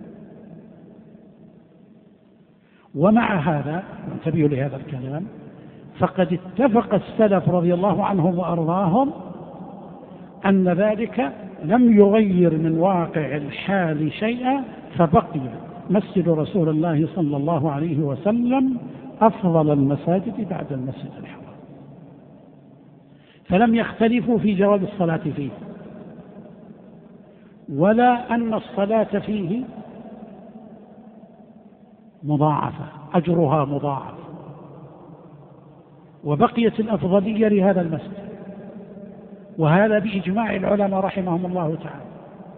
ومع هذا، وانتبهوا لهذا الكلام، فقد اتفق السلف رضي الله عنهم وأرضاهم أن ذلك لم يغير من واقع الحال شيئا، فبقي مسجد رسول الله صلى الله عليه وسلم أفضل المساجد بعد المسجد الحرام، فلم يختلفوا في جواز الصلاة فيه، ولا أن الصلاة فيه مضاعفة، أجرها مضاعف، وبقيت الأفضلية لهذا المسجد، وهذا بإجماع العلماء رحمهم الله تعالى.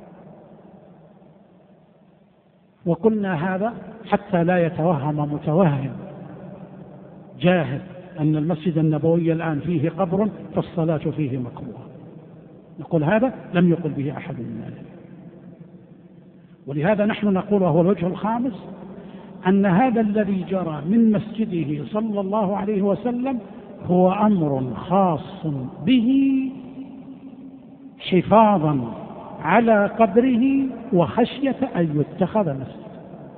وقلنا هذا حتى لا يتوهم متوهم جاهل أن المسجد النبوي الآن فيه قبر فالصلاة فيه مكروهة. نقول هذا لم يقل به أحد من ذلك. ولهذا نحن نقول، وهو الوجه الخامس، أن هذا الذي جرى من مسجده صلى الله عليه وسلم هو أمر خاص به حفاظا على قبره وخشية أن يتخذ مسجد.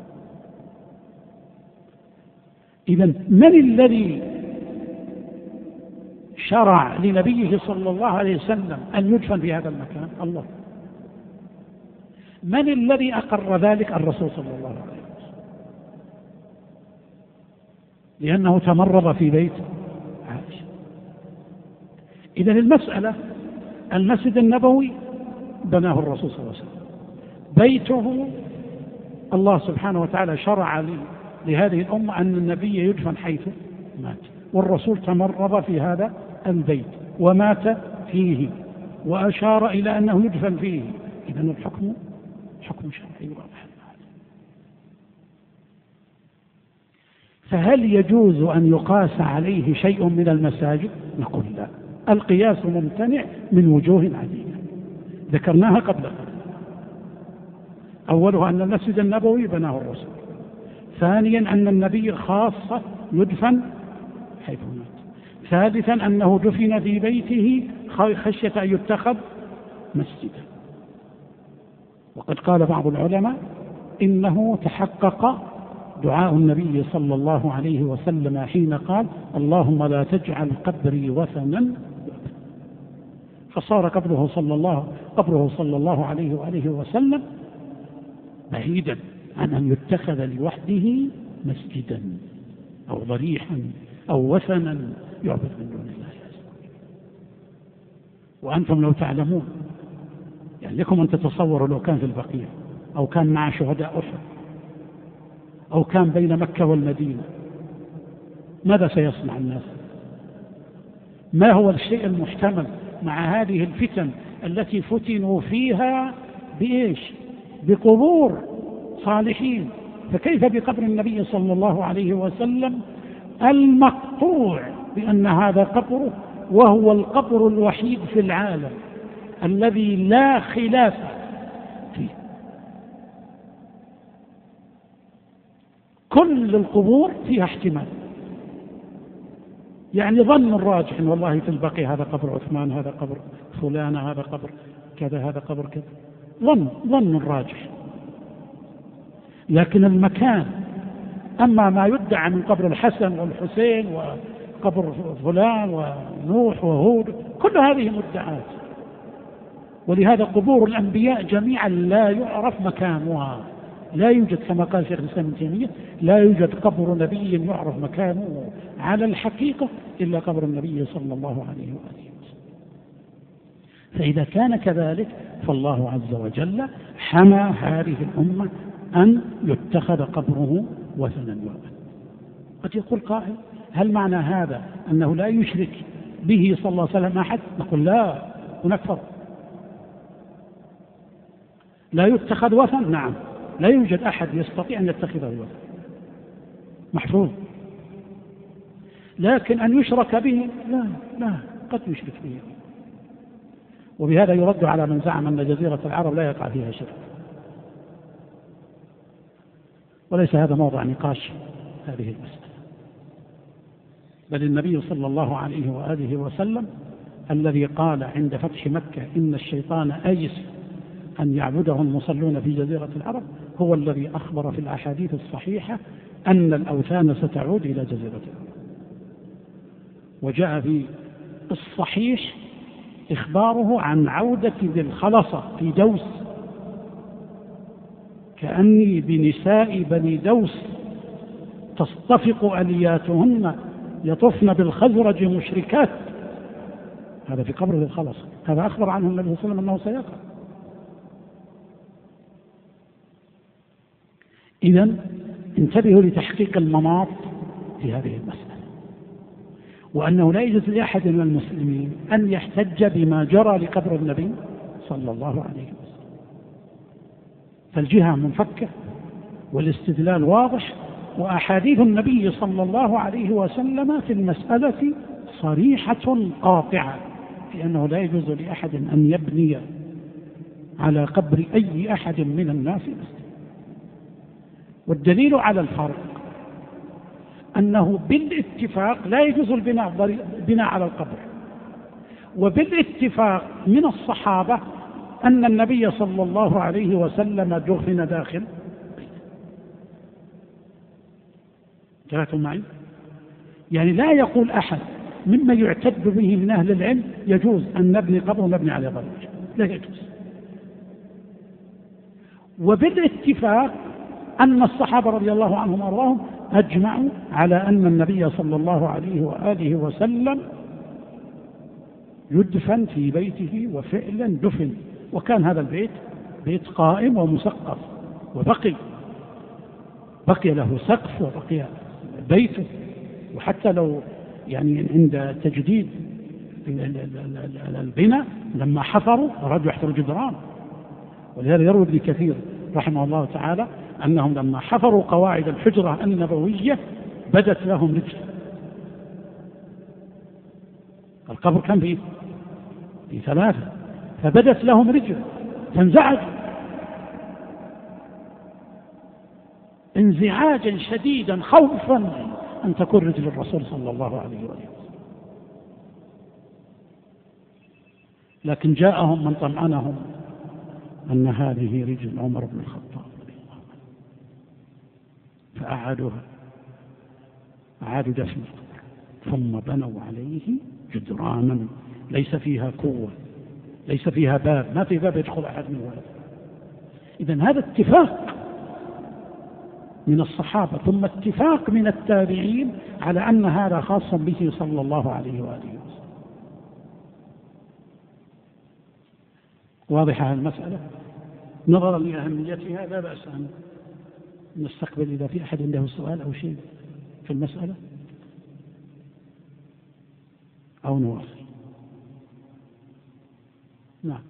إذن من الذي شرع لنبيه صلى الله عليه وسلم أن يدفن في هذا المكان؟ الله. من الذي أقر ذلك؟ الرسول صلى الله عليه وسلم، لأنه تمرض في بيت عائشة. إذن المسألة، المسجد النبوي بناه الرسول صلى الله عليه وسلم، بيته الله سبحانه وتعالى شرع لهذه الأمة أن النبي يدفن حيث مات، والرسول تمرض في هذا البيت ومات فيه، وأشار إلى أنه يدفن فيه. إذن الحكم حكم شرعي واضح. فهل يجوز أن يقاس عليه شيء من المساجد؟ نقول لا، القياس ممتنع من وجوه عديدة ذكرناها قبل ذلك. أولها أن المسجد النبوي بناه الرسول، ثانيا أن النبي خاصة يدفن حيث مات، ثالثا أنه دفن في بيته خشية أن يتخذ مسجدا. وقد قال بعض العلماء إنه تحقق دعاء النبي صلى الله عليه وسلم حين قال اللهم لا تجعل قبري وثنا، فصار قبره صلى الله عليه وآله وسلم بعيدا عن أن يتخذ لوحده مسجدا أو ضريحا أو وثنا يعبد من دون الله. وأنتم لو تعلمون، يعني لكم أن تتصوروا لو كان في البقيع أو كان مع شهداء أحد أو كان بين مكة والمدينة، ماذا سيصنع الناس؟ ما هو الشيء المحتمل مع هذه الفتن التي فتنوا فيها بإيش؟ بقبور صالحين، فكيف بقبر النبي صلى الله عليه وسلم المقطوع بأن هذا قبره، وهو القبر الوحيد في العالم الذي لا خلاف فيه. كل القبور فيها احتمال، يعني ظن الراجح والله في البقي هذا قبر عثمان، هذا قبر فلان، هذا قبر كذا، هذا قبر كذا، ظن الراجح. لكن المكان، أما ما يدعى من قبر الحسن والحسين وقبر فلان ونوح وهود، كل هذه مدعات. ولهذا قبور الأنبياء جميعا لا يعرف مكانها، لا يوجد كما قال شيخ الإسلام ابن تيمية لا يوجد قبر نبي يعرف مكانه على الحقيقة إلا قبر النبي صلى الله عليه وآله وسلم. فإذا كان كذلك فالله عز وجل حمى هذه الأمة أن يتخذ قبره وثنا يعبد. قد يقول قائل هل معنى هذا أنه لا يشرك به صلى الله عليه وسلم أحد؟ نقول لا، هناك فرق. لا يتخذ وثن، نعم، لا يوجد أحد يستطيع أن يتخذه وثن محفوظ، لكن أن يشرك به لا قد يشرك به. وبهذا يرد على من زعم أن جزيرة العرب لا يقع فيها شرك، وليس هذا موضع نقاش هذه المسألة. بل النبي صلى الله عليه وآله وسلم الذي قال عند فتح مكة إن الشيطان أيس أن يعبده المصلون في جزيرة العرب هو الذي أخبر في الأحاديث الصحيحة أن الأوثان ستعود إلى جزيرة العرب. وجاء في الصحيح إخباره عن عودة ذي الخلصة في دوس، كأني بنساء بني دوس تصطفق ألياتهن يطفن بالخزرج مشركات. هذا في قبر ذي الخلصة، هذا أخبر عنه النبي صلى الله عليه وسلم أنه سيقع. إذن انتبهوا لتحقيق المناط في هذه المسألة، وأنه لا يجوز لأحد من المسلمين أن يحتج بما جرى لقبر النبي صلى الله عليه وسلم. فالجهة منفكة والاستدلال واضح، وأحاديث النبي صلى الله عليه وسلم في المسألة صريحة قاطعة في أنه لا يجوز لأحد أن يبني على قبر أي أحد من الناس مسجد. والدليل على الفرق أنه بالاتفاق لا يجوز البناء على القبر، وبالاتفاق من الصحابة أن النبي صلى الله عليه وسلم دفن داخل بيته. جاءتم معي؟ يعني لا يقول أحد مما يعتد به من أهل العلم يجوز أن نبني قبر ونبني عليه ضريح، لا يجوز. وبالاتفاق أن الصحابة رضي الله عنهم وأرضاهم أجمعوا على أن النبي صلى الله عليه وآله وسلم يدفن في بيته، وفعلا دفن، وكان هذا البيت بيت قائم ومسقف، وبقي له سقف وبقي بيته. وحتى لو يعني عند تجديد البناء لما حفروا أرادوا يحفروا جدران، ولهذا يروي ابن كثير رحمه الله تعالى أنهم لما حفروا قواعد الحجرة النبوية بدت لهم رجل. القبر كان فيه ثلاثة، فبدت لهم رجل فانزعجوا انزعاجا شديدا خوفا أن تكون رجل الرسول صلى الله عليه وسلم. لكن جاءهم من طمأنهم أن هذه رجل عمر بن الخطاب رضي الله عنه، فأعادوها، أعادوا دفن القبر، ثم بنوا عليه جدرانا ليس فيها قوة، ليس فيها باب، ما في باب يدخل أحد من ولد. إذن هذا اتفاق من الصحابة ثم اتفاق من التابعين على أن هذا خاص به صلى الله عليه وآله وسلم. واضحة المسألة؟ نظرا لأهميتها لا بأس أن نستقبل إذا في أحد عنده سؤال أو شيء في المسألة أو نواصل. نعم.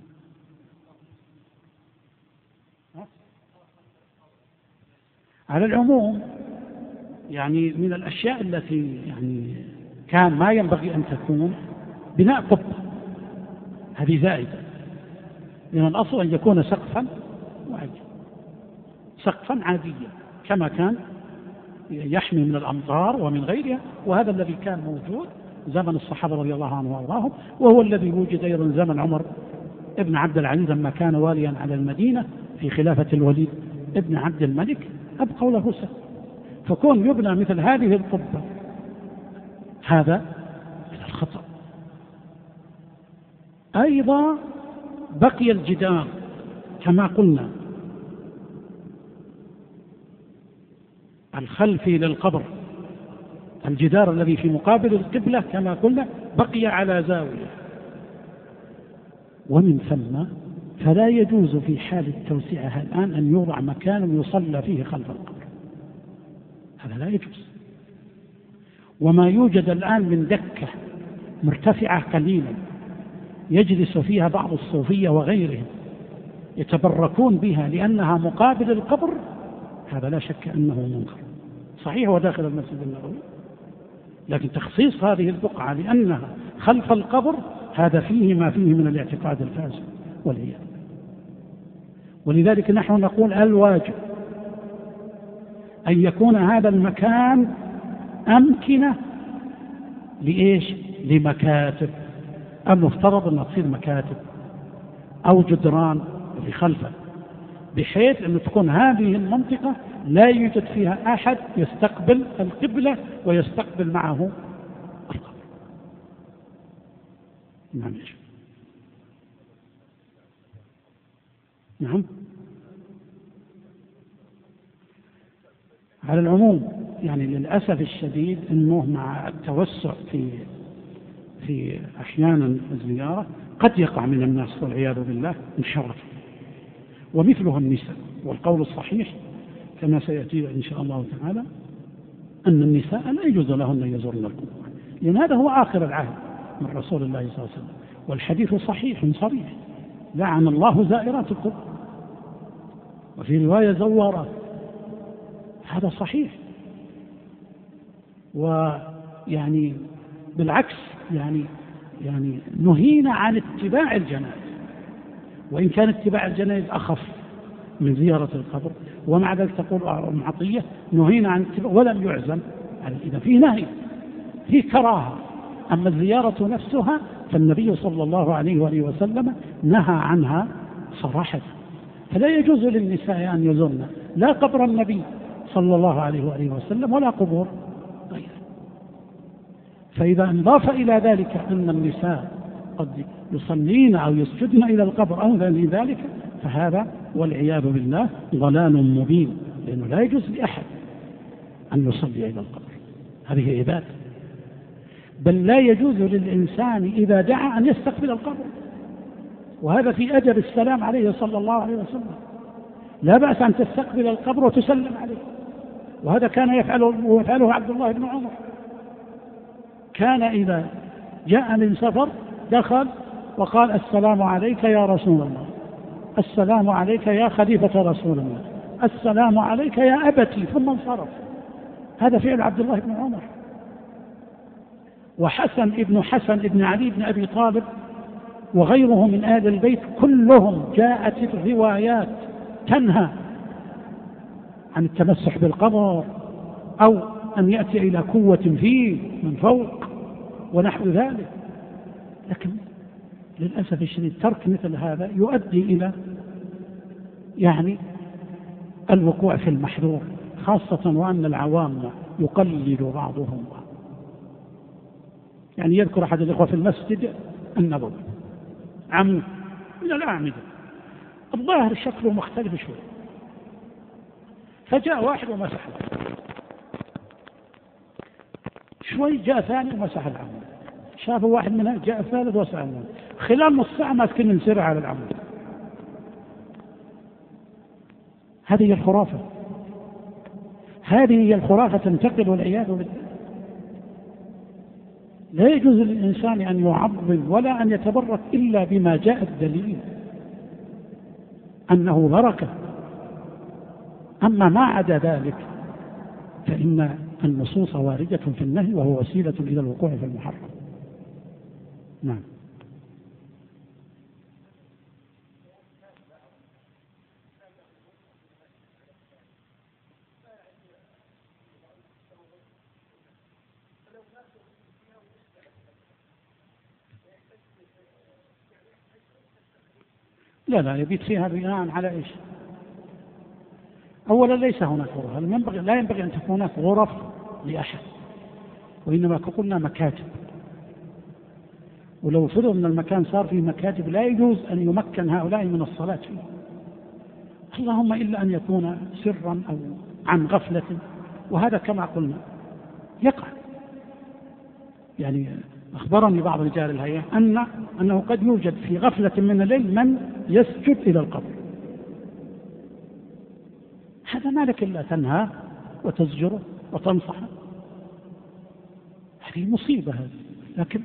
على العموم يعني من الأشياء التي يعني كان ما ينبغي أن تكون بناء قبة، هذه زائدة، لأن الأصل أن يكون سقفا وعجا، سقفا عاديا كما كان يحمي من الأمطار ومن غيرها، وهذا الذي كان موجود زمن الصحابة رضي الله عنهم وأرضاهم، وهو الذي وجد أيضا زمن عمر ابن عبد العزيز لما كان واليا على المدينة في خلافة الوليد ابن عبد الملك، أبقوا له سقف. فكون يبنى مثل هذه القبة هذا من الخطأ. أيضا بقي الجدار كما قلنا الخلفي للقبر، الجدار الذي في مقابل القبلة كما قلنا بقي على زاوية، ومن ثم فلا يجوز في حال التوسعة الآن أن يوضع مكان يصلى فيه خلف القبر، هذا لا يجوز. وما يوجد الآن من دكة مرتفعة قليلا يجلس فيها بعض الصوفية وغيرهم يتبركون بها لأنها مقابل القبر، هذا لا شك أنه منكر، صحيح وداخل المسجد النبوي، لكن تخصيص هذه البقعة لأنها خلف القبر هذا فيه ما فيه من الاعتقاد الفاسد والعياذ. ولذلك نحن نقول الواجب أن يكون هذا المكان أمكنة لإيش؟ لمكاتب، المفترض أن تصير مكاتب أو جدران في خلفه، بحيث أن تكون هذه المنطقة لا يوجد فيها أحد يستقبل القبلة ويستقبل معه القبر. نعم. نعم. على العموم يعني للأسف الشديد أنه مع التوسع في أحيانا الزيارة قد يقع من الناس والعياذ بالله انحراف، ومثله النساء. والقول الصحيح كما سيأتي إن شاء الله تعالى أن النساء لا يجوز لهن أن يزورن القبور، لأن هذا هو آخر العهد من رسول الله صلى الله عليه وسلم، والحديث صحيح صريح: لعن الله زائرات القبور، وفي رواية زوارات، هذا صحيح. ويعني بالعكس يعني نهينا عن اتباع الجنائز، وإن كان اتباع الجنائز أخف من زيارة القبر، ومع ذلك تقول أم عطية نهينا عن اتباع ولم يعزم، إذا في نهي في كراهة. أما الزيارة نفسها فالنبي صلى الله عليه وآله وسلم نهى عنها صراحة، فلا يجوز للنساء أن يزورن لا قبر النبي صلى الله عليه وآله وسلم ولا قبور غيره. فإذا انضاف إلى ذلك أن النساء قد يصلين أو يسجدن إلى القبر أو غير ذلك، فهذا والعياذ بالله ضلال مبين، لأنه لا يجوز لأحد أن يصلي إلى القبر، هذه عبادة. بل لا يجوز للإنسان إذا دعا أن يستقبل القبر، وهذا في أجر السلام عليه صلى الله عليه وسلم. لا بأس أن تستقبل القبر وتسلم عليه، وهذا كان يفعله عبد الله بن عمر، كان إذا جاء من سفر دخل وقال: السلام عليك يا رسول الله، السلام عليك يا خليفة رسول الله، السلام عليك يا أبتي، ثم انصرف. هذا فعل عبد الله بن عمر. وحسن ابن علي بن أبي طالب وغيره من آل البيت كلهم جاءت الروايات تنهى عن التمسح بالقبر أو أن يأتي إلى قوة فيه من فوق ونحو ذلك. لكن للأسف الشديد ترك مثل هذا يؤدي إلى الوقوع في المحذور، خاصة وأن العوام يقلد بعضهم. يذكر أحد الإخوة في المسجد النبوي عمود من الأعمدة الظاهر شكله مختلف شوي، فجاء واحد ومسح شوي، جاء ثاني ومسح العمود، شافوا واحد منها، جاء الثالث ومسح العمود، خلال نص ساعة ماسكين من سرعة على العمود. هذه هي الخرافة، هذه هي الخرافة تنتقل والعياذ بالله. لا يجوز للإنسان أن يعظم ولا أن يتبرك إلا بما جاء الدليل أنه بركة. أما ما عدا ذلك فإن النصوص واردة في النهي وهو وسيلة إلى الوقوع في المحرم. نعم. لا يبيت فيها بناء على إيش؟ أولا ليس هناك غرف، لا ينبغي أن تكون هناك غرف لأحد، وإنما قلنا مكاتب. ولو فرض أن المكان صار فيه مكاتب لا يجوز أن يمكن هؤلاء من الصلاة فيه، اللهم إلا أن يكون سرا أو عن غفلة، وهذا كما قلنا يقع. أخبرني بعض رجال الهيئة أنه قد يوجد في غفلة من الليل من يسجد إلى القبر. هذا ما لك إلا تنهى وتزجره وتنصحه، هذه مصيبة هذه. لكن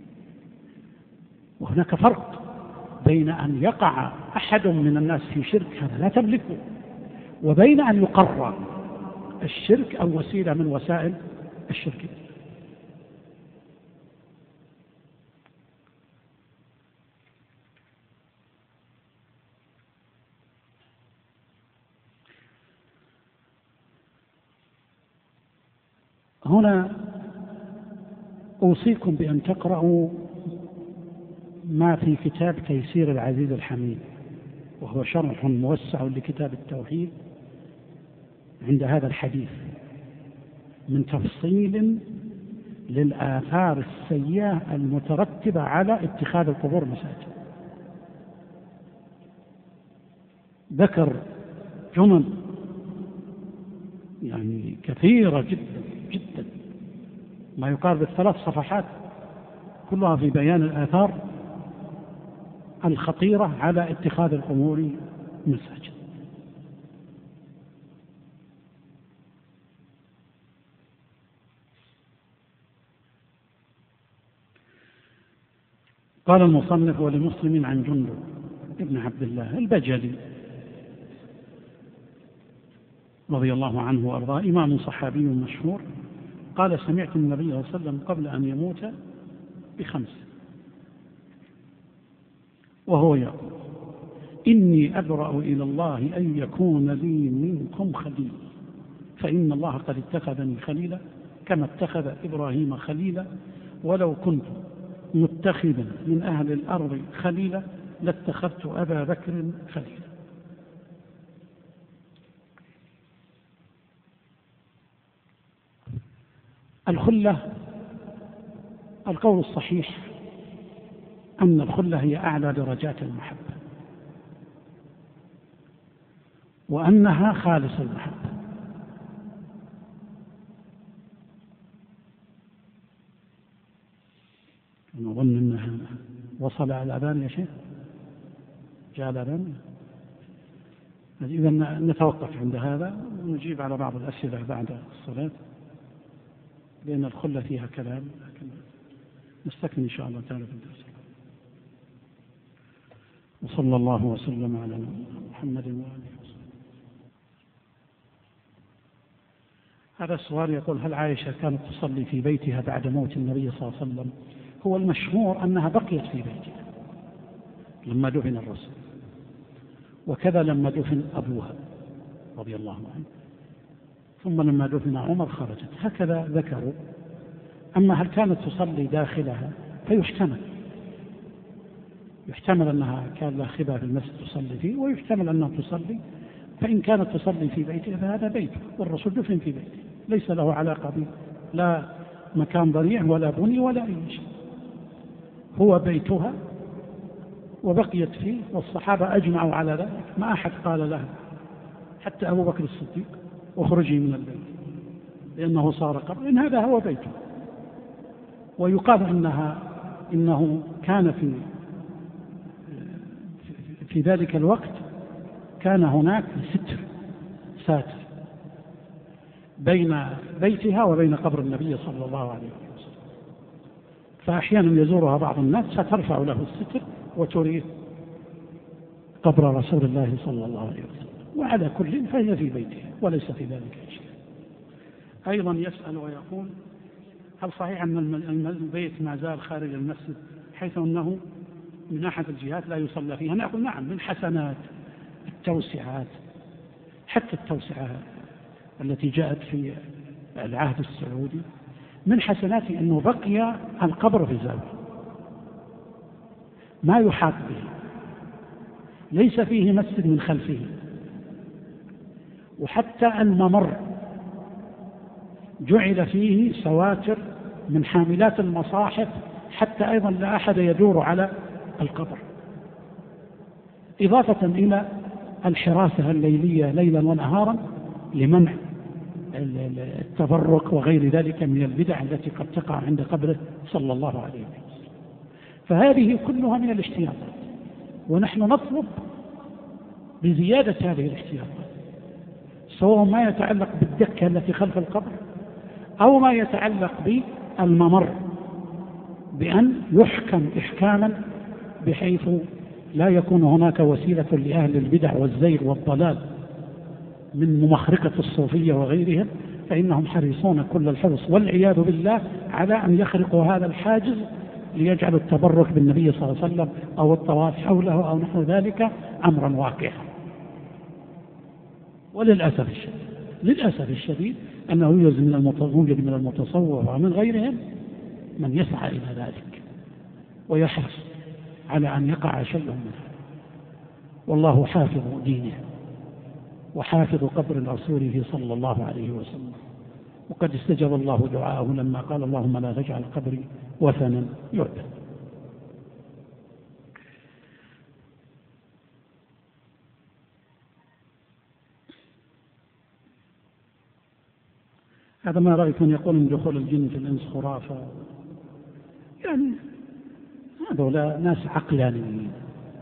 وهناك فرق بين أن يقع أحد من الناس في شرك هذا لا تملكه، وبين أن يقرر الشرك أو وسيلة من وسائل الشرك. هنا أوصيكم بأن تقرأوا ما في كتاب تيسير العزيز الحميد، وهو شرح موسع لكتاب التوحيد عند هذا الحديث، من تفصيل للآثار السيئة المترتبة على اتخاذ القبور مساجد. ذكر جمل كثيرة جدا جدا، ما يقارب 3 صفحات كلها في بيان الآثار الخطيرة على اتخاذ القبور مساجد. قال المصنف: ولمسلم عن جندب ابن عبد الله البجلي رضي الله عنه وأرضاه، إمام صحابي مشهور، قال: سمعت النبي صلى الله عليه وسلم قبل أن يموت ب5 وهو يقول: إني أبرأ إلى الله أن يكون لي منكم خليل، فإن الله قد اتخذني خليلا كما اتخذ إبراهيم خليلا، ولو كنت متخذا من أهل الأرض خليلا لاتخذت أبا بكر خليلا. الخلة، القول الصحيح أن الخلة هي أعلى درجات المحبة، وأنها خالص المحبة. نظن أنها وصل على الأذان يا شيخ، جاء الأذان. إذا نتوقف عند هذا ونجيب على بعض الأسئلة بعد الصلاة، لأن الخلة فيها كلام، لكن نستكمل إن شاء الله تعالى في الدرس. وصلى الله وسلم على محمد وآله وصحبه. هذا السؤال يقول: هل عائشة كانت تصلي في بيتها بعد موت النبي صلى الله عليه وسلم؟ هو المشهور أنها بقيت في بيتها لما دفن الرسول، وكذا لما دفن أبوها رضي الله عنه، ثم لما دفن عمر خرجت، هكذا ذكروا. أما هل كانت تصلي داخلها يحتمل أنها كان لها خبا في المسجد تصلي فيه، ويحتمل أنها تصلي، فإن كانت تصلي في بيتها فهذا بيته، والرسول دفن في بيته، ليس له علاقة به لا مكان ضريع ولا بني ولا أي شيء، هو بيتها وبقيت فيه، والصحابة أجمعوا على ذلك، ما أحد قال لها حتى أبو بكر الصديق: اخرجي من البيت لأنه صار قبر، إن هذا هو بيته. ويقال إنه كان في ذلك الوقت كان هناك ساتر بين بيتها وبين قبر النبي صلى الله عليه وسلم، فأحيانا يزورها بعض الناس فترفع له الستر وتريه قبر رسول الله صلى الله عليه وسلم. وعلى كل فهي في بيتها وليس في ذلك شيء. أيضا يسأل ويقول: هل صحيح أن البيت ما زال خارج المسجد حيث أنه من أحد الجهات لا يصلى فيها؟ نقول نعم، من حسنات التوسعات، حتى التوسعات التي جاءت في العهد السعودي من حسنات أنه بقي القبر في الزاوية ما يحاط به، ليس فيه مسجد من خلفه، وحتى الممر جعل فيه سواتر من حاملات المصاحف حتى أيضا لا أحد يدور على القبر، إضافة إلى الحراسة الليلية ليلا ونهارا لمنع التبرك وغير ذلك من البدع التي قد تقع عند قبره صلى الله عليه وسلم. فهذه كلها من الاحتياطات، ونحن نطلب بزيادة هذه الاحتياطات، سواء ما يتعلق بالدكة التي خلف القبر أو ما يتعلق بالممر، بأن يحكم إحكاما بحيث لا يكون هناك وسيلة لأهل البدع والزيغ والضلال من ممخرقة الصوفية وغيرهم، فإنهم حريصون كل الحرص والعياذ بالله على أن يخرقوا هذا الحاجز ليجعلوا التبرك بالنبي صلى الله عليه وسلم أو الطواف حوله أو نحو ذلك أمرا واقعا. للأسف الشديد أنه يوجد من المتصوف ومن غيرهم من يسعى إلى ذلك ويحرص على أن يقع شيء منه، والله حافظ دينه وحافظ قبر رسوله صلى الله عليه وسلم، وقد استجاب الله دعاءه لما قال: اللهم لا تجعل قبري وثنا يعبد. هذا ما رأيت من يقول من دخول الجن في الإنس خرافة، يعني هذول ناس عقلانيين،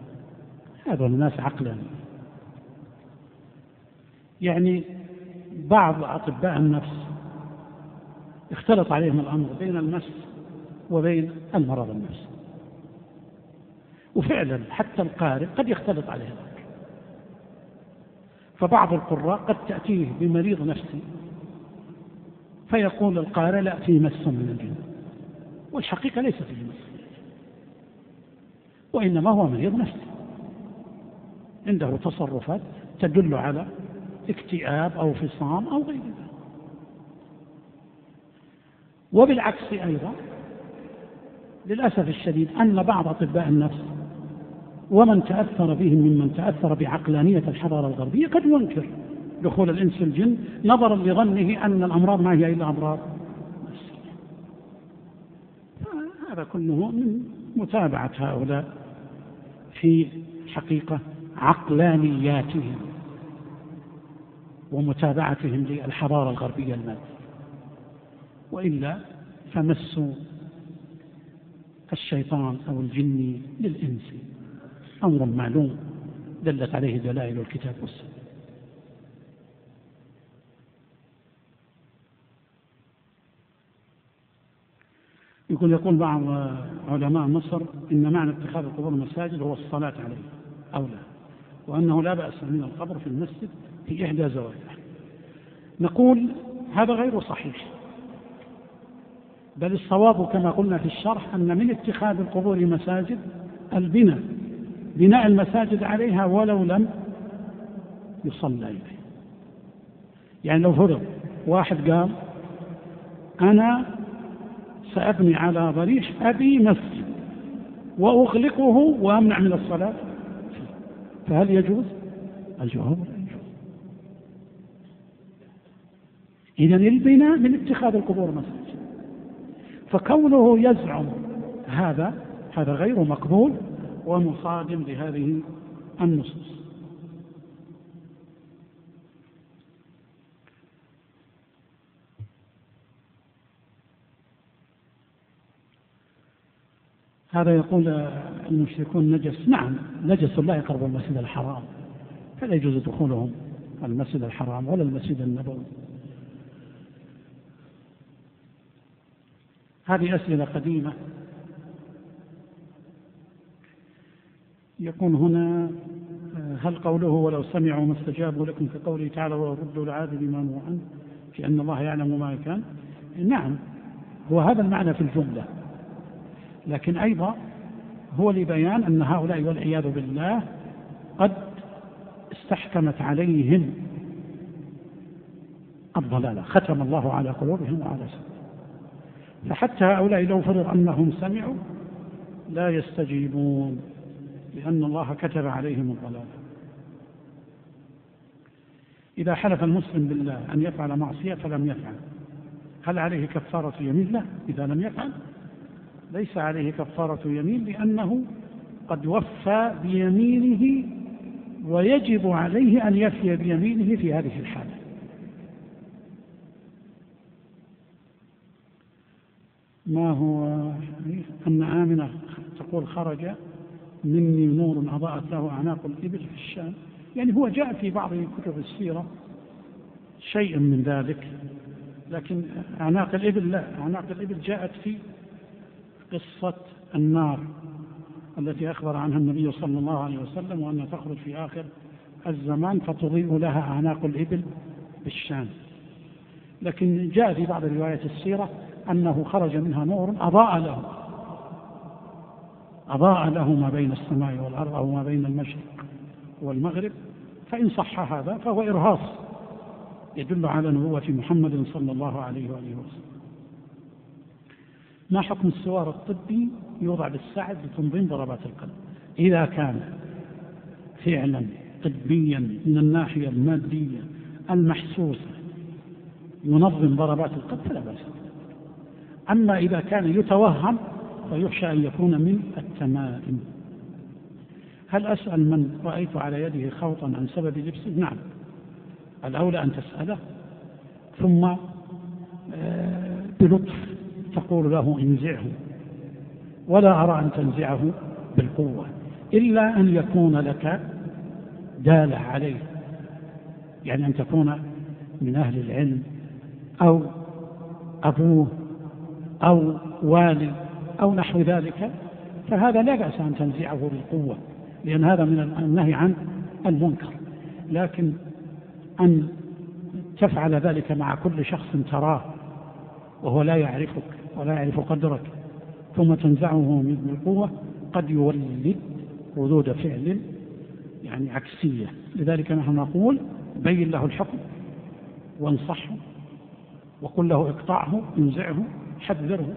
يعني بعض أطباء النفس اختلط عليهم الأمر بين المس وبين المرض النفسي، وفعلا حتى القارئ قد يختلط عليه ذلك، فبعض القراء قد تأتيه بمريض نفسي فيقول القارئ: لا، فيه مس من الجن، والحقيقة ليس فيه مس، وإنما هو مريض نفسي عنده تصرفات تدل على اكتئاب أو فصام أو غير ذلك. وبالعكس أيضا للأسف الشديد أن بعض أطباء النفس ومن تأثر بهم ممن تأثر بعقلانية الحضارة الغربية قد ينكر دخول الإنس في الجن نظرا لظنه أن الأمراض ما هي إلا أمراض نفسية. هذا كله من متابعة هؤلاء في حقيقة عقلانياتهم ومتابعتهم للحضارة الغربية المادية، وإلا فمس الشيطان أو الجن للإنس أمر معلوم دلت عليه دلائل الكتاب والسنة. يقول بعض علماء مصر إن معنى اتخاذ القبور مساجد هو الصلاة عليه أو لا، وأنه لا بأس من القبر في المسجد في إحدى زواياه. نقول هذا غير صحيح، بل الصواب كما قلنا في الشرح أن من اتخاذ القبور مساجد بناء المساجد عليها ولو لم يصلى إليه. يعني لو فرض واحد قال أنا سأبني على ضريح أبي مسجد وأغلقه وأمنع من الصلاة، فهل يجوز؟ الجواب لا يجوز. إذن البناء من اتخاذ القبور مساجد، فكونه يزعم هذا غير مقبول ومصادم لهذه النصوص. هذا يقول المشركون نجس. نعم نجس، لا يقرب المسجد الحرام، فلا يجوز دخولهم المسجد الحرام ولا المسجد النبوي. هذه أسئلة قديمة. يكون هنا هل قوله ولو سمعوا ما استجابوا لكم كقوله تعالى وردوا العابد ما نهوا عنه في أن الله يعلم ما كان؟ نعم، هو هذا المعنى في الجملة، لكن أيضا هو لبيان أن هؤلاء والعياذ بالله قد استحكمت عليهم الضلالة، ختم الله على قلوبهم وعلى سمعهم، فحتى هؤلاء لو فرض أنهم سمعوا لا يستجيبون لأن الله كتب عليهم الضلالة. إذا حلف المسلم بالله أن يفعل معصية فلم يفعل، هل عليه كفارة يمين؟ لا، إذا لم يفعل ليس عليه كفارة يمين، لأنه قد وفى بيمينه ويجب عليه أن يفي بيمينه في هذه الحالة. ما هو أن آمنة تقول خرج مني نور أضاءت له أعناق الإبل في الشام، يعني هو جاء في بعض كتب السيرة شيء من ذلك، لكن أعناق الإبل لا، أعناق الإبل جاءت في قصة النار التي أخبر عنها النبي صلى الله عليه وسلم، وأنها تخرج في آخر الزمان فتضيء لها أعناق الإبل بالشام. لكن جاء في بعض روايات السيرة أنه خرج منها نور أضاء له ما بين السماء والأرض أو ما بين المشرق والمغرب، فإن صح هذا فهو إرهاص يدل على نبوة محمد صلى الله عليه وآله وسلم. ما حكم السوار الطبي يوضع بالساعد لتنظيم ضربات القلب؟ إذا كان فعلا طبيا من الناحية المادية المحسوسة ينظم ضربات القلب فلا بأس. أما إذا كان يتوهم فيخشى أن يكون من التمائم. هل أسأل من رأيت على يده خوطا عن سبب لبسه؟ نعم، الأولى أن تسأله، ثم بلطف تقول له انزعه، ولا أرى أن تنزعه بالقوة إلا أن يكون لك دالة عليه، يعني أن تكون من أهل العلم أو أبوه أو والي أو نحو ذلك، فهذا لا بأس أن تنزعه بالقوة، لأن هذا من النهي عن المنكر. لكن أن تفعل ذلك مع كل شخص تراه وهو لا يعرفك ولا يعرف قدرك ثم تنزعه بالقوة قد يولد ردود فعل يعني عكسية. لذلك نحن نقول بين له الحكم وانصحه وقل له اقطعه انزعه حذره.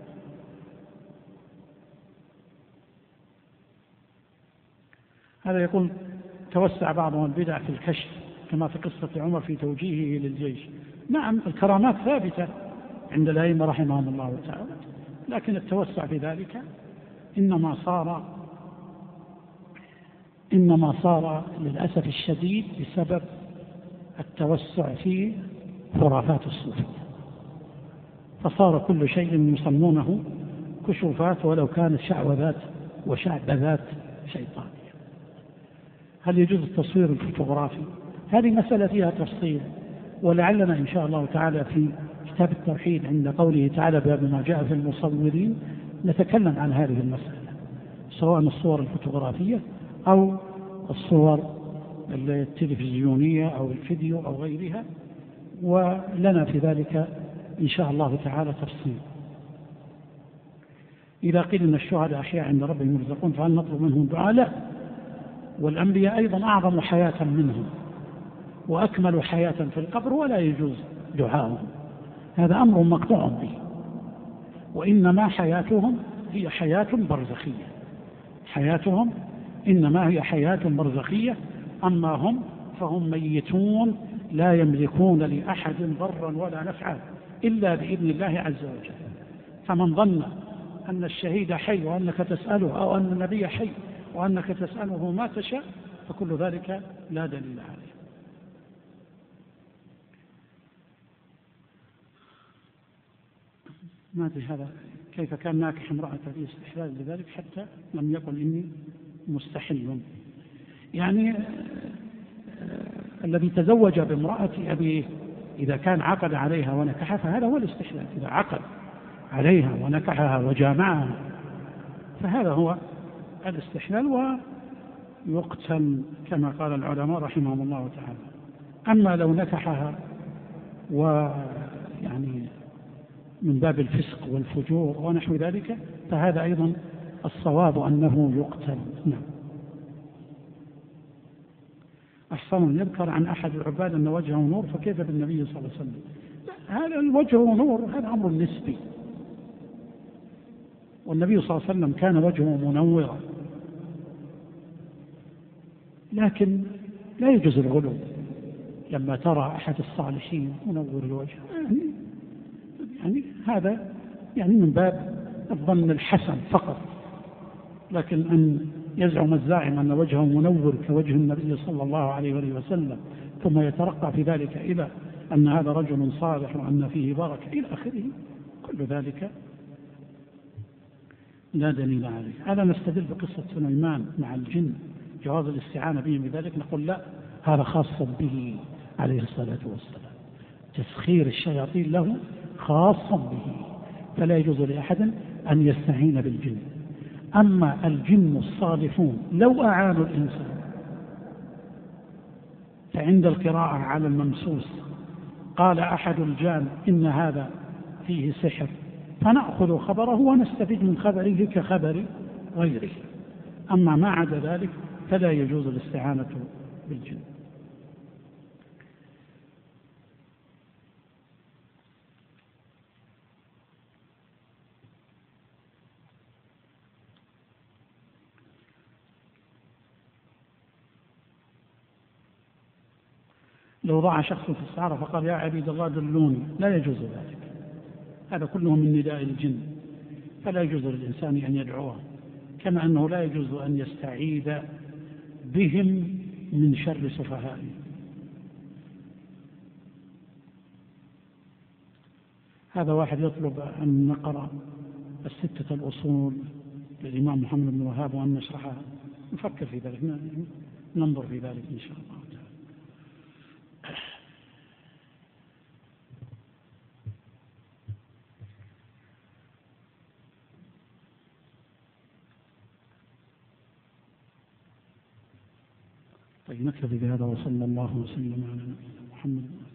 هذا يقول توسع بعضهم البدع في الكشف كما في قصة عمر في توجيهه للجيش. نعم، الكرامات ثابتة عند الأئمة رحمهم الله تعالى، لكن التوسع في ذلك إنما صار للأسف الشديد بسبب التوسع في خرافات الصوفية، فصار كل شيء يسمونه كشوفات ولو كانت شعوذات وشعبذات شيطانية. هل يجوز التصوير الفوتوغرافي؟ هذه مسألة فيها تفصيل، ولعلنا إن شاء الله تعالى في كتاب التوحيد عند قوله تعالى باب ما جاء في المصورين نتكلم عن هذه المسألة، سواء الصور الفوتوغرافية أو الصور التلفزيونية أو الفيديو أو غيرها، ولنا في ذلك إن شاء الله تعالى تفصيل. إذا قيل إن الشهداء أحياء عند ربهم يرزقون فهل نطلب منهم دعاء؟ لا، والأنبياء أيضا أعظم حياة منهم وأكمل حياة في القبر ولا يجوز دعاءهم، هذا أمر مقطوع به، وإنما حياتهم هي حياة برزخية، حياتهم إنما هي حياة برزخية، أما هم فهم ميتون لا يملكون لأحد ضرا ولا نفعا إلا بإذن الله عز وجل. فمن ظن أن الشهيد حي وأنك تسأله، أو أن النبي حي وأنك تسأله ما تشاء، فكل ذلك لا دليل عليه. ما أدري هذا كيف كان ناكح امرأة في استحلال لذلك حتى لم يقل إني مستحل. يعني الذي تزوج بامرأة أبيه إذا كان عقد عليها ونكحها فهذا هو الاستحلال، إذا عقد عليها ونكحها وجامعها فهذا هو الاستحلال ويقتل كما قال العلماء رحمهم الله تعالى. أما لو نكحها ويعني من باب الفسق والفجور ونحو ذلك فهذا أيضا الصواب أنه يقتل. نعم. أحسن يذكر عن أحد العباد أن وجهه نور، فكيف بالنبي صلى الله عليه وسلم؟ هذا الوجه نور هذا أمر نسبي، والنبي صلى الله عليه وسلم كان وجهه منورا، لكن لا يجوز الغلو. لما ترى أحد الصالحين منور الوجه يعني هذا يعني من باب الظن الحسن فقط، لكن أن يزعم الزاعم أن وجهه منور كوجه النبي صلى الله عليه وسلم ثم يترقى في ذلك إلى أن هذا رجل صالح وأن فيه بركة إلى آخره، كل ذلك لا دليل عليه. هذا نستدل بقصة سليمان مع الجن جواز الاستعانة بهم بذلك، نقول لا، هذا خاص به عليه الصلاة والسلام، تسخير الشياطين له خاص به، فلا يجوز لأحد أن يستعين بالجن. أما الجن الصالحون لو أعانوا الإنسان، فعند القراءة على الممسوس قال أحد الجان إن هذا فيه سحر، فنأخذ خبره ونستفيد من خبره كخبر غيره. أما ما عدا ذلك فلا يجوز الاستعانة بالجن. لو ضاع شخص في السعارة فقال يا عبيد الله دلوني، لا يجوز ذلك، هذا كله من نداء الجن، فلا يجوز للإنسان أن يدعوه، كما أنه لا يجوز أن يستعيذ بهم من شر سفهائهم. هذا واحد يطلب أن نقرأ الستة الأصول للإمام محمد بن وهاب وأن نشرحها، نفكر في ذلك، ننظر في ذلك إن شاء الله تعالى. طيب نكتفي بهذا، وصلى الله وسلم على نبينا محمد.